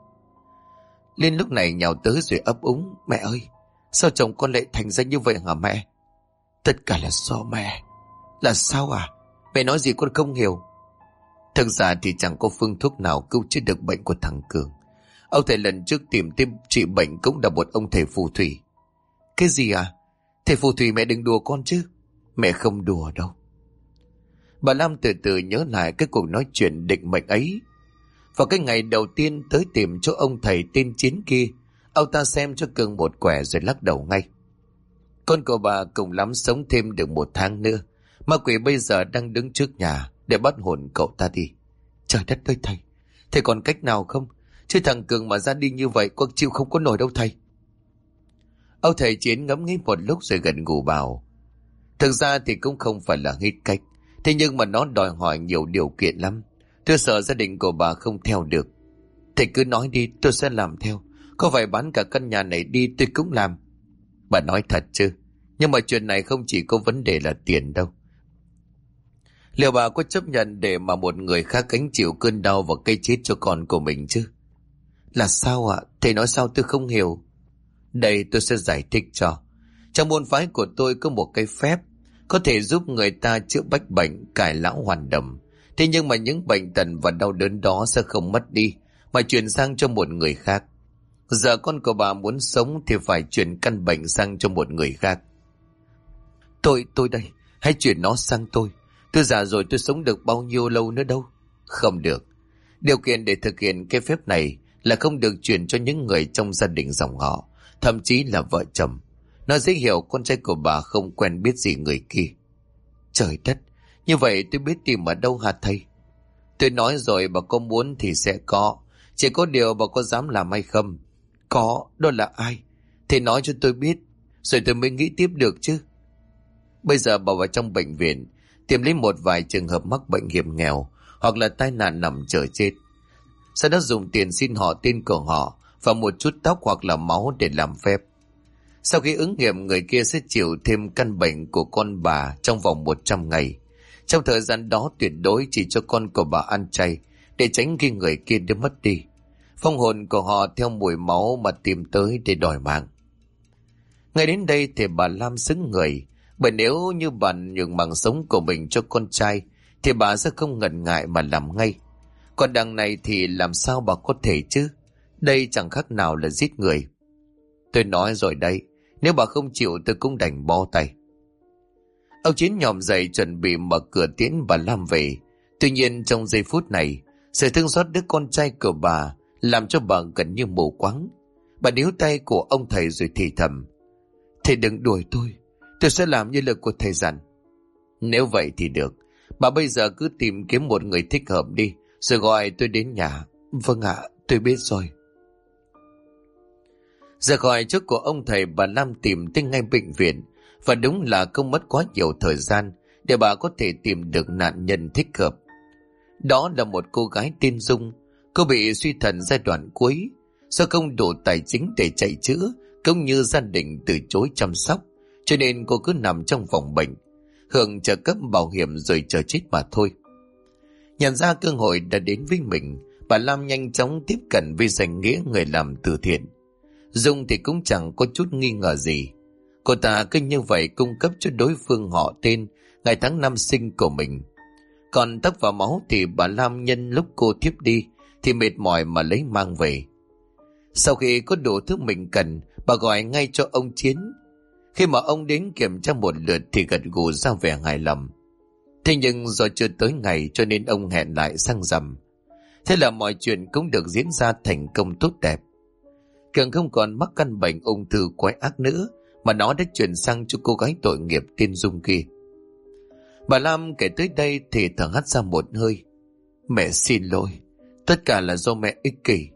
Liên lúc này nhào tới rồi ấp úng. Mẹ ơi, sao chồng con lại thành ra như vậy hả mẹ? Tất cả là do mẹ. Là sao à? Mẹ nói gì con không hiểu. Thực ra thì chẳng có phương thuốc nào cứu chữa được bệnh của thằng Cường. Ông thầy lần trước tìm trị bệnh cũng là một ông thầy phù thủy. Cái gì à? Thầy phù thủy mẹ đừng đùa con chứ. Mẹ không đùa đâu. Bà Lam từ từ nhớ lại cái cuộc nói chuyện định mệnh ấy. Vào cái ngày đầu tiên tới tìm chỗ ông thầy tên Chiến kia, ông ta xem cho Cường một quẻ rồi lắc đầu ngay. Con của bà cùng lắm sống thêm được 1 tháng nữa. Ma quỷ bây giờ đang đứng trước nhà để bắt hồn cậu ta đi. Trời đất ơi thầy, thầy còn cách nào không? Chứ thằng Cường mà ra đi như vậy con chịu không có nổi đâu thầy. Ông thầy Chiến ngẫm nghĩ một lúc rồi gật gù bảo. Thực ra thì cũng không phải là hết cách. Thế nhưng mà nó đòi hỏi nhiều điều kiện lắm. Tôi sợ gia đình của bà không theo được. Thầy cứ nói đi, tôi sẽ làm theo. Có phải bán cả căn nhà này đi tôi cũng làm. Bà nói thật chứ? Nhưng mà chuyện này không chỉ có vấn đề là tiền đâu. Liệu bà có chấp nhận để mà một người khác gánh chịu cơn đau và cái chết cho con của mình chứ? Là sao ạ? Thầy nói sao tôi không hiểu. Đây tôi sẽ giải thích cho. Trong môn phái của tôi có một cái phép có thể giúp người ta chữa bách bệnh, cải lão hoàn đồng. Thế nhưng mà những bệnh tật và đau đớn đó sẽ không mất đi mà chuyển sang cho một người khác. Giờ con của bà muốn sống thì phải chuyển căn bệnh sang cho một người khác. Tôi đây, hãy chuyển nó sang tôi. Tôi già rồi tôi sống được bao nhiêu lâu nữa đâu. Không được. Điều kiện để thực hiện cái phép này là không được chuyển cho những người trong gia đình dòng họ, thậm chí là vợ chồng. Nó dễ hiểu con trai của bà không quen biết gì người kia. Trời đất, như vậy tôi biết tìm ở đâu hả thầy? Tôi nói rồi bà có muốn thì sẽ có. Chỉ có điều bà có dám làm hay không? Có, đó là ai? Thầy nói cho tôi biết, rồi tôi mới nghĩ tiếp được chứ. Bây giờ bà vào trong bệnh viện, tìm lấy một vài trường hợp mắc bệnh hiểm nghèo hoặc là tai nạn nằm chờ chết. Sau đó dùng tiền xin họ tên của họ và một chút tóc hoặc là máu để làm phép. Sau khi ứng nghiệm, người kia sẽ chịu thêm căn bệnh của con bà trong vòng 100 ngày. Trong thời gian đó tuyệt đối chỉ cho con của bà ăn chay để tránh khi người kia đã mất đi. Phong hồn của họ theo mùi máu mà tìm tới để đòi mạng. Ngay đến đây thì bà Lam sững người, bởi nếu như bà nhường mạng sống của mình cho con trai thì bà sẽ không ngần ngại mà làm ngay. Còn đằng này thì làm sao bà có thể chứ? Đây chẳng khác nào là giết người. Tôi nói rồi đây, nếu bà không chịu tôi cũng đành bó tay. Ông Chiến nhòm dậy chuẩn bị mở cửa tiễn bà Lam về. Tuy nhiên trong giây phút này, sự thương xót đứa con trai của bà làm cho bà gần như mù quáng. Bà níu tay của ông thầy rồi thì thầm. Thầy đừng đuổi tôi sẽ làm như lời của thầy dặn. Nếu vậy thì được, bà bây giờ cứ tìm kiếm một người thích hợp đi, rồi gọi tôi đến nhà. Vâng ạ, tôi biết rồi. Ra khỏi trước của ông thầy, bà Lam tìm tới ngay bệnh viện, và đúng là không mất quá nhiều thời gian để bà có thể tìm được nạn nhân thích hợp. Đó là một cô gái tên Dung. Cô bị suy thận giai đoạn cuối. Do không đủ tài chính để chạy chữa, cũng như gia đình từ chối chăm sóc, cho nên cô cứ nằm trong phòng bệnh, hưởng trợ cấp bảo hiểm rồi chờ chết mà thôi. Nhận ra cơ hội đã đến với mình, bà Lam nhanh chóng tiếp cận với danh nghĩa người làm từ thiện. Dung thì cũng chẳng có chút nghi ngờ gì. Cô ta cứ như vậy cung cấp cho đối phương họ tên, ngày tháng năm sinh của mình. Còn tóc và máu thì bà Lam nhân lúc cô thiếp đi thì mệt mỏi mà lấy mang về. Sau khi có đủ thứ mình cần, bà gọi ngay cho ông Chiến. Khi mà ông đến kiểm tra một lượt thì gật gù ra vẻ hài lòng. Thế nhưng do chưa tới ngày cho nên ông hẹn lại sang rằm. Thế là mọi chuyện cũng được diễn ra thành công tốt đẹp. Cường không còn mắc căn bệnh ung thư quái ác nữa, mà nó đã chuyển sang cho cô gái tội nghiệp tên Dung kia. Bà Lam kể tới đây thì thở hắt ra một hơi. Mẹ xin lỗi, tất cả là do mẹ ích kỷ.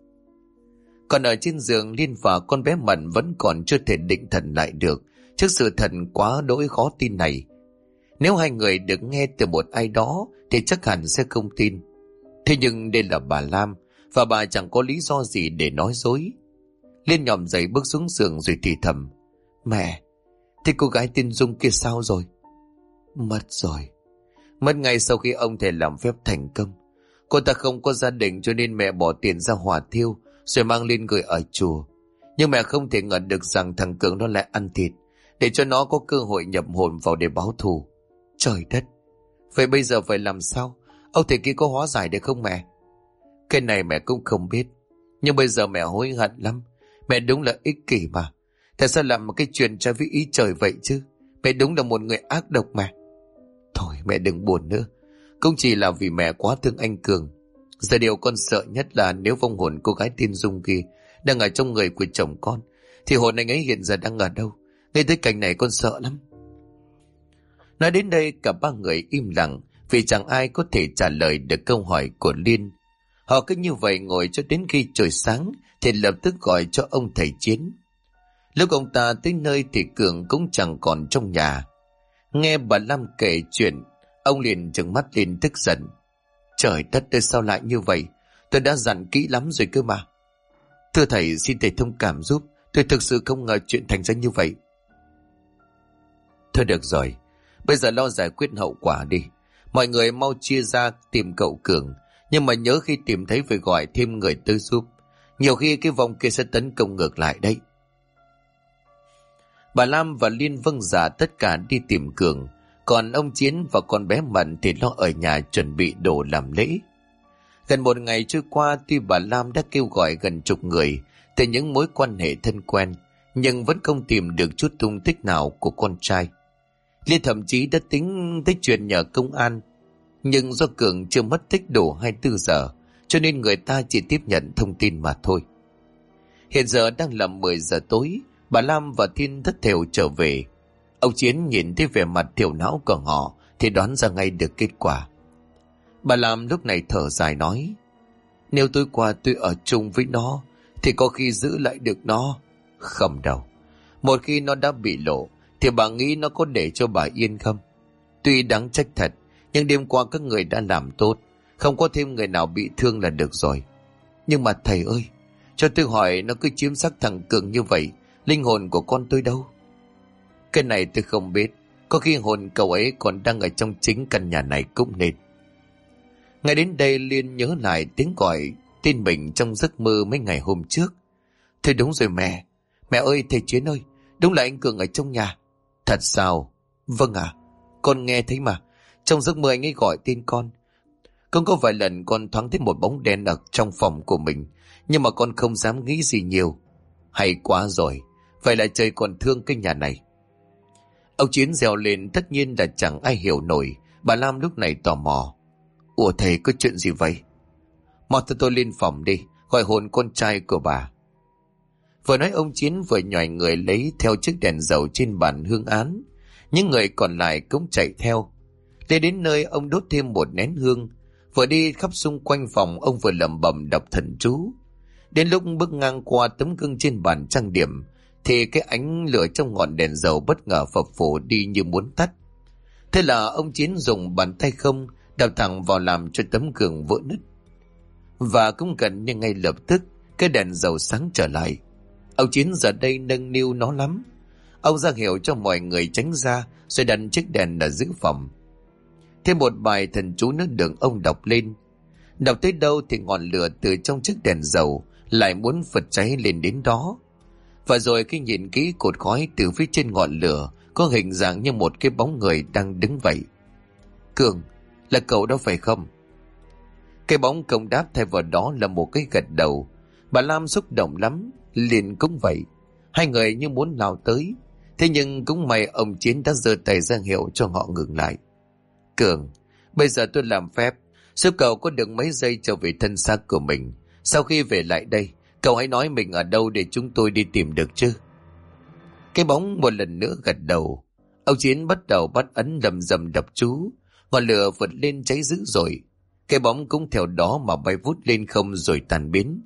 Còn ở trên giường, Liên và con bé Mận vẫn còn chưa thể định thần lại được trước sự thật quá đỗi khó tin này. Nếu hai người được nghe từ một ai đó thì chắc hẳn sẽ không tin. Thế nhưng đây là bà Lam, và bà chẳng có lý do gì để nói dối. Liên nhòm dậy bước xuống giường rồi thì thầm. Mẹ, thế cô gái tên Dung kia sao rồi? Mất rồi. Mất ngay sau khi ông thầy làm phép thành công. Cô ta không có gia đình cho nên mẹ bỏ tiền ra hỏa thiêu rồi mang lên gửi ở chùa. Nhưng mẹ không thể ngờ được rằng thằng Cường nó lại ăn thịt để cho nó có cơ hội nhập hồn vào để báo thù. Trời đất! Vậy bây giờ phải làm sao? Ông thầy kia có hóa giải được không mẹ? Cái này mẹ cũng không biết. Nhưng bây giờ mẹ hối hận lắm. Mẹ đúng là ích kỷ mà. Tại sao làm một cái chuyện trái với ý trời vậy chứ? Mẹ đúng là một người ác độc mà. Thôi mẹ đừng buồn nữa. Cũng chỉ là vì mẹ quá thương anh Cường. Giờ điều con sợ nhất là nếu vong hồn cô gái tên Dung kia đang ở trong người của chồng con, thì hồn anh ấy hiện giờ đang ở đâu? Nghe tới cảnh này con sợ lắm. Nói đến đây cả ba người im lặng, vì chẳng ai có thể trả lời được câu hỏi của Liên. Họ cứ như vậy ngồi cho đến khi trời sáng thì lập tức gọi cho ông thầy Chiến. Lúc ông ta tới nơi thì Cường cũng chẳng còn trong nhà. Nghe bà Lam kể chuyện, ông liền trừng mắt lên tức giận. Trời đất ơi, sao lại như vậy? Tôi đã dặn kỹ lắm rồi cơ mà. Thưa thầy, xin thầy thông cảm giúp. Tôi thực sự không ngờ chuyện thành ra như vậy. Thôi được rồi, bây giờ lo giải quyết hậu quả đi. Mọi người mau chia ra tìm cậu Cường. Nhưng mà nhớ khi tìm thấy phải gọi thêm người tới giúp. Nhiều khi cái vong kia sẽ tấn công ngược lại đấy. Bà Lam và Liên vâng dạ tất cả đi tìm Cường. Còn ông Chiến và con bé Mận thì lo ở nhà chuẩn bị đồ làm lễ. Gần một ngày trôi qua, tuy bà Lam đã kêu gọi gần chục người từ những mối quan hệ thân quen, nhưng vẫn không tìm được chút tung tích nào của con trai. Liên thậm chí đã tính tới chuyện nhờ công an, nhưng do Cường chưa mất tích đủ 24 giờ, cho nên người ta chỉ tiếp nhận thông tin mà thôi. Hiện giờ đang là 10 giờ tối, bà Lam và Thiên thất thểu trở về. Ông Chiến nhìn thấy vẻ mặt thiểu não của họ thì đoán ra ngay được kết quả. Bà Lam lúc này thở dài nói, nếu tối qua tôi ở chung với nó thì có khi giữ lại được nó. Không đâu. Một khi nó đã bị lộ thì bà nghĩ nó có để cho bà yên không? Tuy đáng trách thật, nhưng đêm qua các người đã làm tốt, không có thêm người nào bị thương là được rồi. Nhưng mà thầy ơi, cho tôi hỏi, nó cứ chiếm xác thằng Cường như vậy, linh hồn của con tôi đâu? Cái này tôi không biết, có khi hồn cậu ấy còn đang ở trong chính căn nhà này cũng nên. Ngay đến đây Liên nhớ lại tiếng gọi tên mình trong giấc mơ mấy ngày hôm trước. Thôi đúng rồi mẹ. Mẹ ơi, thầy Chiến ơi, đúng là anh Cường ở trong nhà. Thật sao? Vâng ạ, con nghe thấy mà. Trong giấc mơ anh ấy gọi tên con. Cũng có vài lần con thoáng thấy một bóng đen ở trong phòng của mình, nhưng mà con không dám nghĩ gì nhiều. Hay quá rồi, vậy là trời còn thương cái nhà này. Ông Chiến reo lên, tất nhiên là chẳng ai hiểu nổi. Bà Lam lúc này tò mò. Ủa thầy, có chuyện gì vậy? Mau theo tôi lên phòng đi, gọi hồn con trai của bà. Vừa nói ông Chiến vừa nhòi người lấy theo chiếc đèn dầu trên bàn hương án. Những người còn lại cũng chạy theo. Lên đến nơi ông đốt thêm một nén hương. Vừa đi khắp xung quanh phòng, ông vừa lẩm bẩm đọc thần chú. Đến lúc bước ngang qua tấm gương trên bàn trang điểm thì cái ánh lửa trong ngọn đèn dầu bất ngờ phập phổ đi như muốn tắt. Thế là ông Chiến dùng bàn tay không đập thẳng vào làm cho tấm gương vỡ nứt. Và cũng gần như ngay lập tức cái đèn dầu sáng trở lại. Ông Chiến giờ đây nâng niu nó lắm. Ông ra hiệu cho mọi người tránh ra, rồi đặt chiếc đèn ở giữa phòng. Thêm một bài thần chú nữa được ông đọc lên. Đọc tới đâu thì ngọn lửa từ trong chiếc đèn dầu lại muốn phật cháy lên đến đó. Và rồi khi nhìn kỹ cột khói từ phía trên ngọn lửa có hình dạng như một cái bóng người đang đứng vậy. Cường, là cậu đó phải không? Cái bóng không đáp, thay vào đó là một cái gật đầu. Bà Lam xúc động lắm, liền cũng vậy. Hai người như muốn lao tới. Thế nhưng cũng may ông Chiến đã giơ tay ra hiệu cho họ ngừng lại. Cường, bây giờ tôi làm phép giúp cậu có được mấy giây trở về thân xác của mình. Sau khi về lại đây, cậu hãy nói mình ở đâu để chúng tôi đi tìm được chứ. Cái bóng một lần nữa gật đầu. Ông Chiến bắt đầu bắt ấn lầm rầm đập chú. Ngọn lửa vượt lên cháy dữ dội. Cái bóng cũng theo đó mà bay vút lên không rồi tan biến.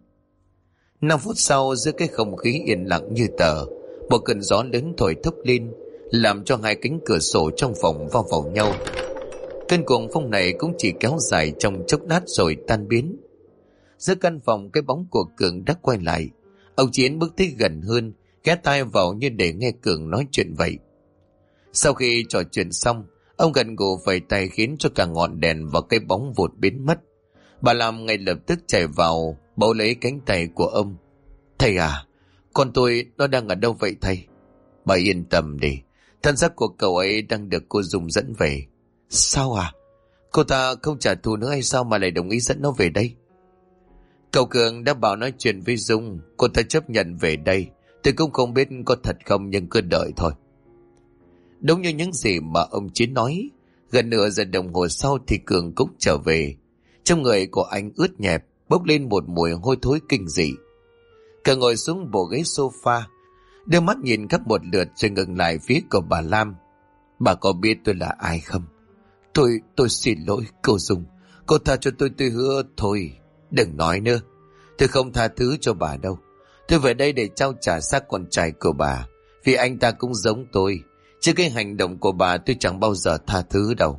5 phút sau, giữa cái không khí yên lặng như tờ, một cơn gió lớn thổi thốc lên, làm cho hai cánh cửa sổ trong phòng va vào nhau. Cơn cuồng phong này cũng chỉ kéo dài trong chốc lát rồi tan biến. Giữa căn phòng, cái bóng của Cường đã quay lại. Ông Chiến bước tới gần hơn, ghé tai vào như để nghe Cường nói chuyện vậy. Sau khi trò chuyện xong, ông gần gù vẫy tay khiến cho cả ngọn đèn và cái bóng vụt biến mất. Bà Lam ngay lập tức chạy vào bấu lấy cánh tay của ông. Thầy à, con tôi nó đang ở đâu vậy thầy? Bà yên tâm đi, thân xác của cậu ấy đang được cô Dung dẫn về. Sao à? Cô ta không trả thù nữa hay sao mà lại đồng ý dẫn nó về đây? Cậu Cường đã bảo nói chuyện với Dung, cô ta chấp nhận về đây. Tôi cũng không biết có thật không, nhưng cứ đợi thôi. Đúng như những gì mà ông Chiến nói, gần nửa giờ đồng hồ sau thì Cường cũng trở về. Trong người của anh ướt nhẹp, bốc lên một mùi hôi thối kinh dị. Cường ngồi xuống bộ ghế sofa, đưa mắt nhìn khắp một lượt rồi ngừng lại phía của bà Lam. Bà có biết tôi là ai không? Tôi xin lỗi cô Dung. Cô tha cho tôi hứa. Thôi, đừng nói nữa. Tôi không tha thứ cho bà đâu. Tôi về đây để trao trả xác con trai của bà, vì anh ta cũng giống tôi. Chứ cái hành động của bà tôi chẳng bao giờ tha thứ đâu.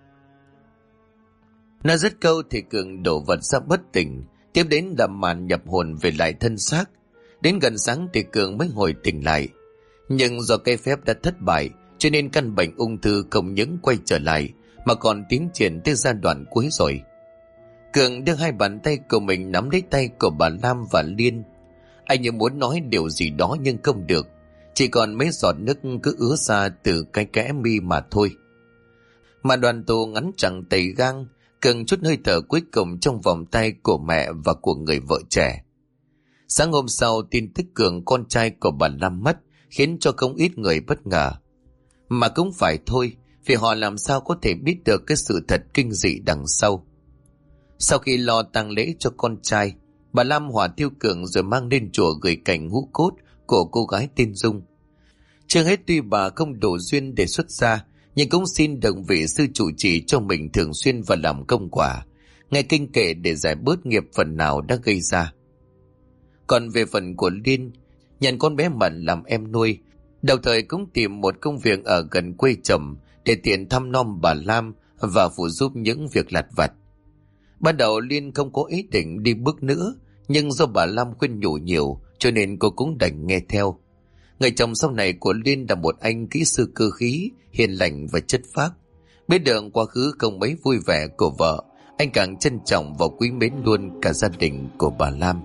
Nói dứt câu thì Cường đổ vật ra bất tỉnh. Tiếp đến là màn nhập hồn về lại thân xác. Đến gần sáng thì Cường mới hồi tỉnh lại. Nhưng do cây phép đã thất bại, cho nên căn bệnh ung thư không những quay trở lại mà còn tiến triển tới giai đoạn cuối rồi. Cường đưa hai bàn tay của mình nắm lấy tay của bà Lam và Liên. Anh như muốn nói điều gì đó nhưng không được. Chỉ còn mấy giọt nước cứ ứa ra từ cái kẽ mi mà thôi. Mà đoàn tù ngắn chẳng tầy gang, Cường chút hơi thở cuối cùng trong vòng tay của mẹ và của người vợ trẻ. Sáng hôm sau, tin tức Cường con trai của bà Lam mất khiến cho không ít người bất ngờ. Mà cũng phải thôi, vì họ làm sao có thể biết được cái sự thật kinh dị đằng sau. Sau khi lo tang lễ cho con trai, bà Lam hỏa thiêu Cường rồi mang lên chùa gửi cảnh ngũ cốt của cô gái tên Dung. Chưa hết, tuy bà không đủ duyên để xuất gia, nhưng cũng xin được vị sư trụ trì cho mình thường xuyên và làm công quả, nghe kinh kệ để giải bớt nghiệp phần nào đã gây ra. Còn về phần của Liên, nhận con bé Mận làm em nuôi, đồng thời cũng tìm một công việc ở gần quê chồng để tiện thăm nom bà Lam và phụ giúp những việc lặt vặt. Ban đầu Liên không có ý định đi bước nữa, nhưng do bà Lam khuyên nhủ nhiều cho nên cô cũng đành nghe theo. Người chồng sau này của Liên là một anh kỹ sư cơ khí, hiền lành và chất phác. Biết được quá khứ không mấy vui vẻ của vợ, anh càng trân trọng và quý mến luôn cả gia đình của bà Lam.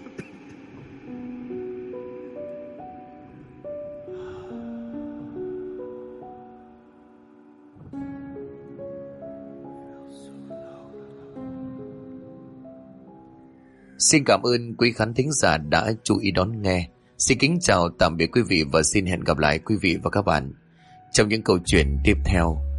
Xin cảm ơn quý khán thính giả đã chú ý đón nghe. Xin kính chào tạm biệt quý vị và xin hẹn gặp lại quý vị và các bạn trong những câu chuyện tiếp theo.